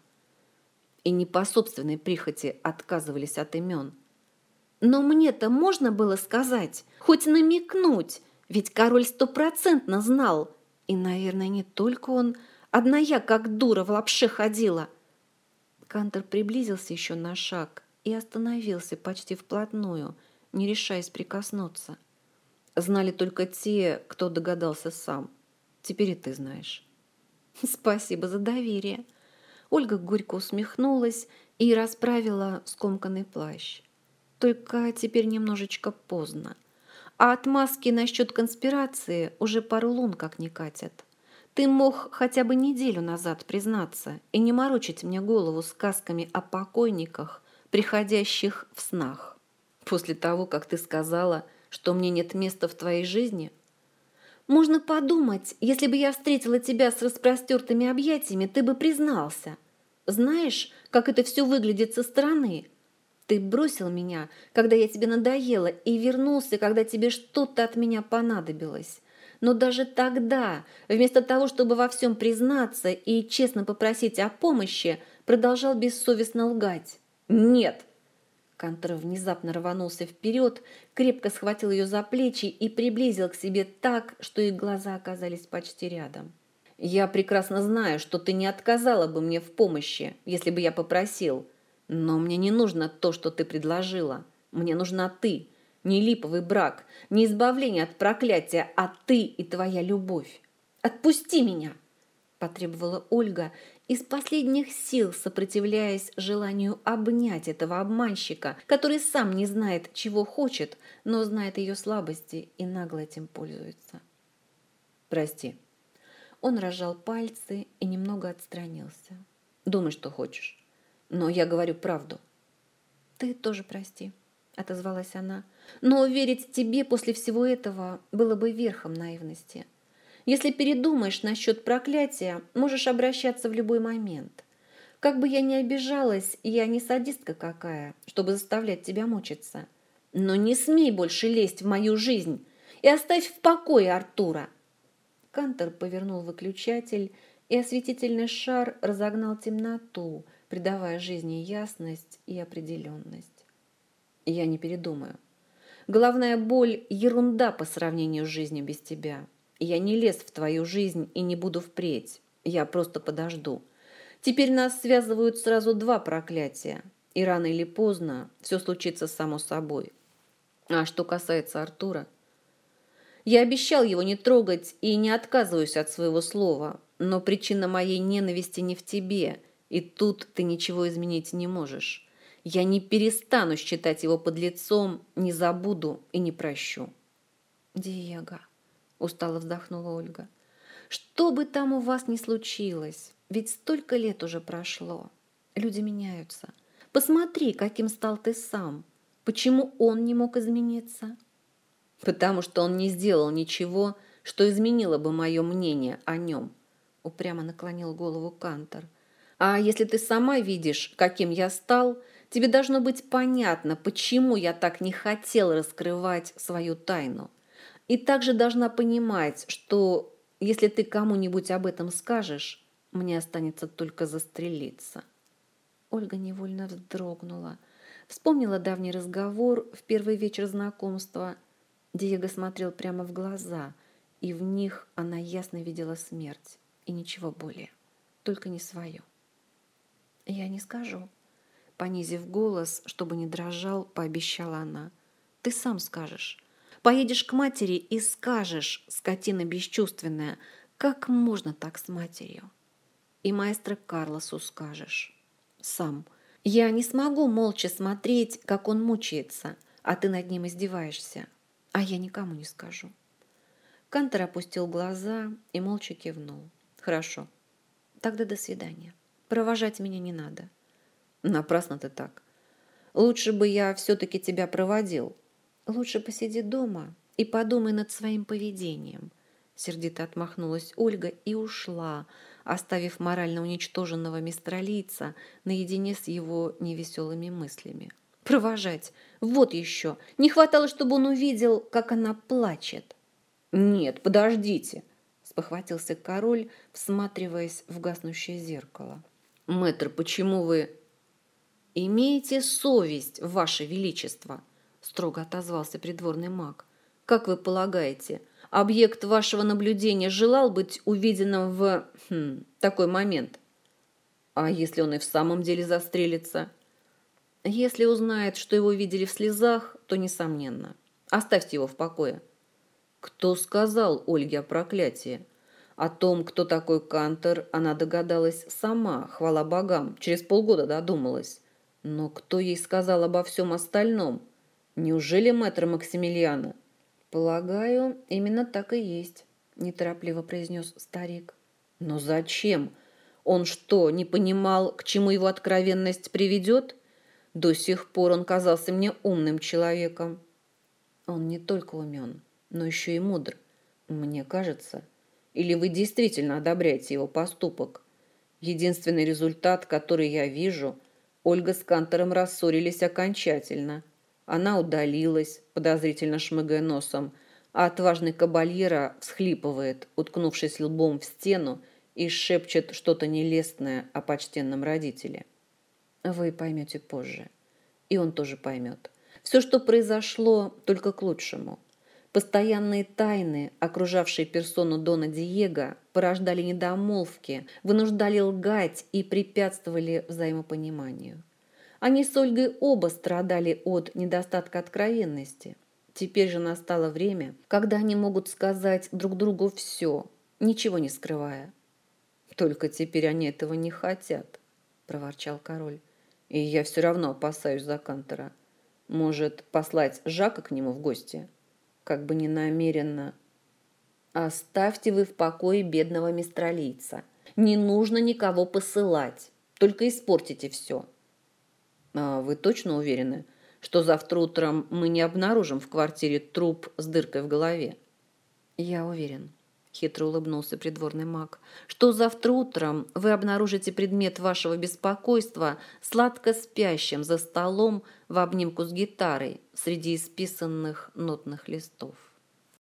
И не по собственной прихоти отказывались от имен». «Но мне-то можно было сказать, хоть намекнуть, ведь король 100% знал. И, наверное, не только он. Одна я, как дура, в лапше ходила». Кантор приблизился еще на шаг и остановился почти вплотную, не решаясь прикоснуться. «Знали только те, кто догадался сам. Теперь и ты знаешь». «Спасибо за доверие». Ольга горько усмехнулась и расправила скомканный плащ. «Только теперь немножечко поздно. А отмазки насчет конспирации уже пару лун как не катят. Ты мог хотя бы неделю назад признаться и не морочить мне голову сказками о покойниках, приходящих в снах. После того, как ты сказала, что мне нет места в твоей жизни». «Можно подумать, если бы я встретила тебя с распростертыми объятиями, ты бы признался. Знаешь, как это все выглядит со стороны? Ты бросил меня, когда я тебе надоела, и вернулся, когда тебе что-то от меня понадобилось. Но даже тогда, вместо того, чтобы во всем признаться и честно попросить о помощи, продолжал бессовестно лгать. Нет!» Кантор внезапно рванулся вперед, крепко схватил ее за плечи и приблизил к себе так, что их глаза оказались почти рядом. Я прекрасно знаю, что ты не отказала бы мне в помощи, если бы я попросил. Но мне не нужно то, что ты предложила. Мне нужна ты. Не липовый брак, не избавление от проклятия, а ты и твоя любовь. Отпусти меня!» Потребовала Ольга, из последних сил сопротивляясь желанию обнять этого обманщика, который сам не знает, чего хочет, но знает ее слабости и нагло этим пользуется. «Прости». Он разжал пальцы и немного отстранился. «Думай, что хочешь. Но я говорю правду». «Ты тоже прости», — отозвалась она. «Но верить тебе после всего этого было бы верхом наивности. Если передумаешь насчет проклятия, можешь обращаться в любой момент. Как бы я ни обижалась, я не садистка какая, чтобы заставлять тебя мучиться. Но не смей больше лезть в мою жизнь и оставь в покое Артура». Кантор повернул выключатель, и осветительный шар разогнал темноту, придавая жизни ясность и определенность. «Я не передумаю. Головная боль – ерунда по сравнению с жизнью без тебя. Я не лез в твою жизнь и не буду впредь. Я просто подожду. Теперь нас связывают сразу два проклятия, и рано или поздно все случится само собой. А что касается Артура, я обещал его не трогать и не отказываюсь от своего слова, но причина моей ненависти не в тебе, и тут ты ничего изменить не можешь. Я не перестану считать его подлецом, не забуду и не прощу». «Диего», — устало вздохнула Ольга, — «что бы там у вас ни случилось, ведь столько лет уже прошло. Люди меняются. Посмотри, каким стал ты сам. Почему он не мог измениться?» «Потому что он не сделал ничего, что изменило бы мое мнение о нем», — упрямо наклонил голову Кантор. «А если ты сама видишь, каким я стал, тебе должно быть понятно, почему я так не хотел раскрывать свою тайну. И также должна понимать, что если ты кому-нибудь об этом скажешь, мне останется только застрелиться». Ольга невольно вздрогнула. Вспомнила давний разговор в первый вечер знакомства. Диего смотрел прямо в глаза, и в них она ясно видела смерть, и ничего более, только не свое. «Я не скажу», — понизив голос, чтобы не дрожал, пообещала она. «Ты сам скажешь. Поедешь к матери и скажешь, скотина бесчувственная, как можно так с матерью? И маэстро Карлосу скажешь. Сам. Я не смогу молча смотреть, как он мучается, а ты над ним издеваешься. А я никому не скажу». Кантор опустил глаза и молча кивнул. «Хорошо. Тогда до свидания. Провожать меня не надо». «Напрасно ты так. Лучше бы я все-таки тебя проводил». «Лучше посиди дома и подумай над своим поведением». Сердито отмахнулась Ольга и ушла, оставив морально уничтоженного мистралийца наедине с его невеселыми мыслями. «Провожать! Вот еще! Не хватало, чтобы он увидел, как она плачет!» «Нет, подождите!» – спохватился король, всматриваясь в гаснущее зеркало. «Мэтр, почему вы...» «Имейте совесть, ваше величество!» – строго отозвался придворный маг. «Как вы полагаете, объект вашего наблюдения желал быть увиденным в такой момент? А если он и в самом деле застрелится? Если узнает, что его видели в слезах, то несомненно. Оставьте его в покое». Кто сказал Ольге о проклятии? О том, кто такой Кантор, она догадалась сама, хвала богам, через полгода додумалась. Но кто ей сказал обо всем остальном? Неужели мэтр Максимилиана? «Полагаю, именно так и есть», – неторопливо произнес старик. «Но зачем? Он что, не понимал, к чему его откровенность приведет? До сих пор он казался мне умным человеком». «Он не только умен, но еще и мудр, мне кажется. Или вы действительно одобряете его поступок? Единственный результат, который я вижу, Ольга с Кантором рассорились окончательно. Она удалилась, подозрительно шмыгая носом, а отважный кабальера всхлипывает, уткнувшись лбом в стену, и шепчет что-то нелестное о почтенном родителе. Вы поймете позже. И он тоже поймет. Все, что произошло, только к лучшему. Постоянные тайны, окружавшие персону Дона Диего, порождали недомолвки, вынуждали лгать и препятствовали взаимопониманию. Они с Ольгой оба страдали от недостатка откровенности. Теперь же настало время, когда они могут сказать друг другу все, ничего не скрывая. «Только теперь они этого не хотят», – проворчал король. «И я все равно опасаюсь за Кантера. Может, послать Жака к нему в гости? Как бы не намеренно...» «Оставьте вы в покое бедного мистралийца. Не нужно никого посылать, только испортите все». «А вы точно уверены, что завтра утром мы не обнаружим в квартире труп с дыркой в голове?» «Я уверен», — хитро улыбнулся придворный маг, «что завтра утром вы обнаружите предмет вашего беспокойства сладко спящим за столом в обнимку с гитарой среди исписанных нотных листов».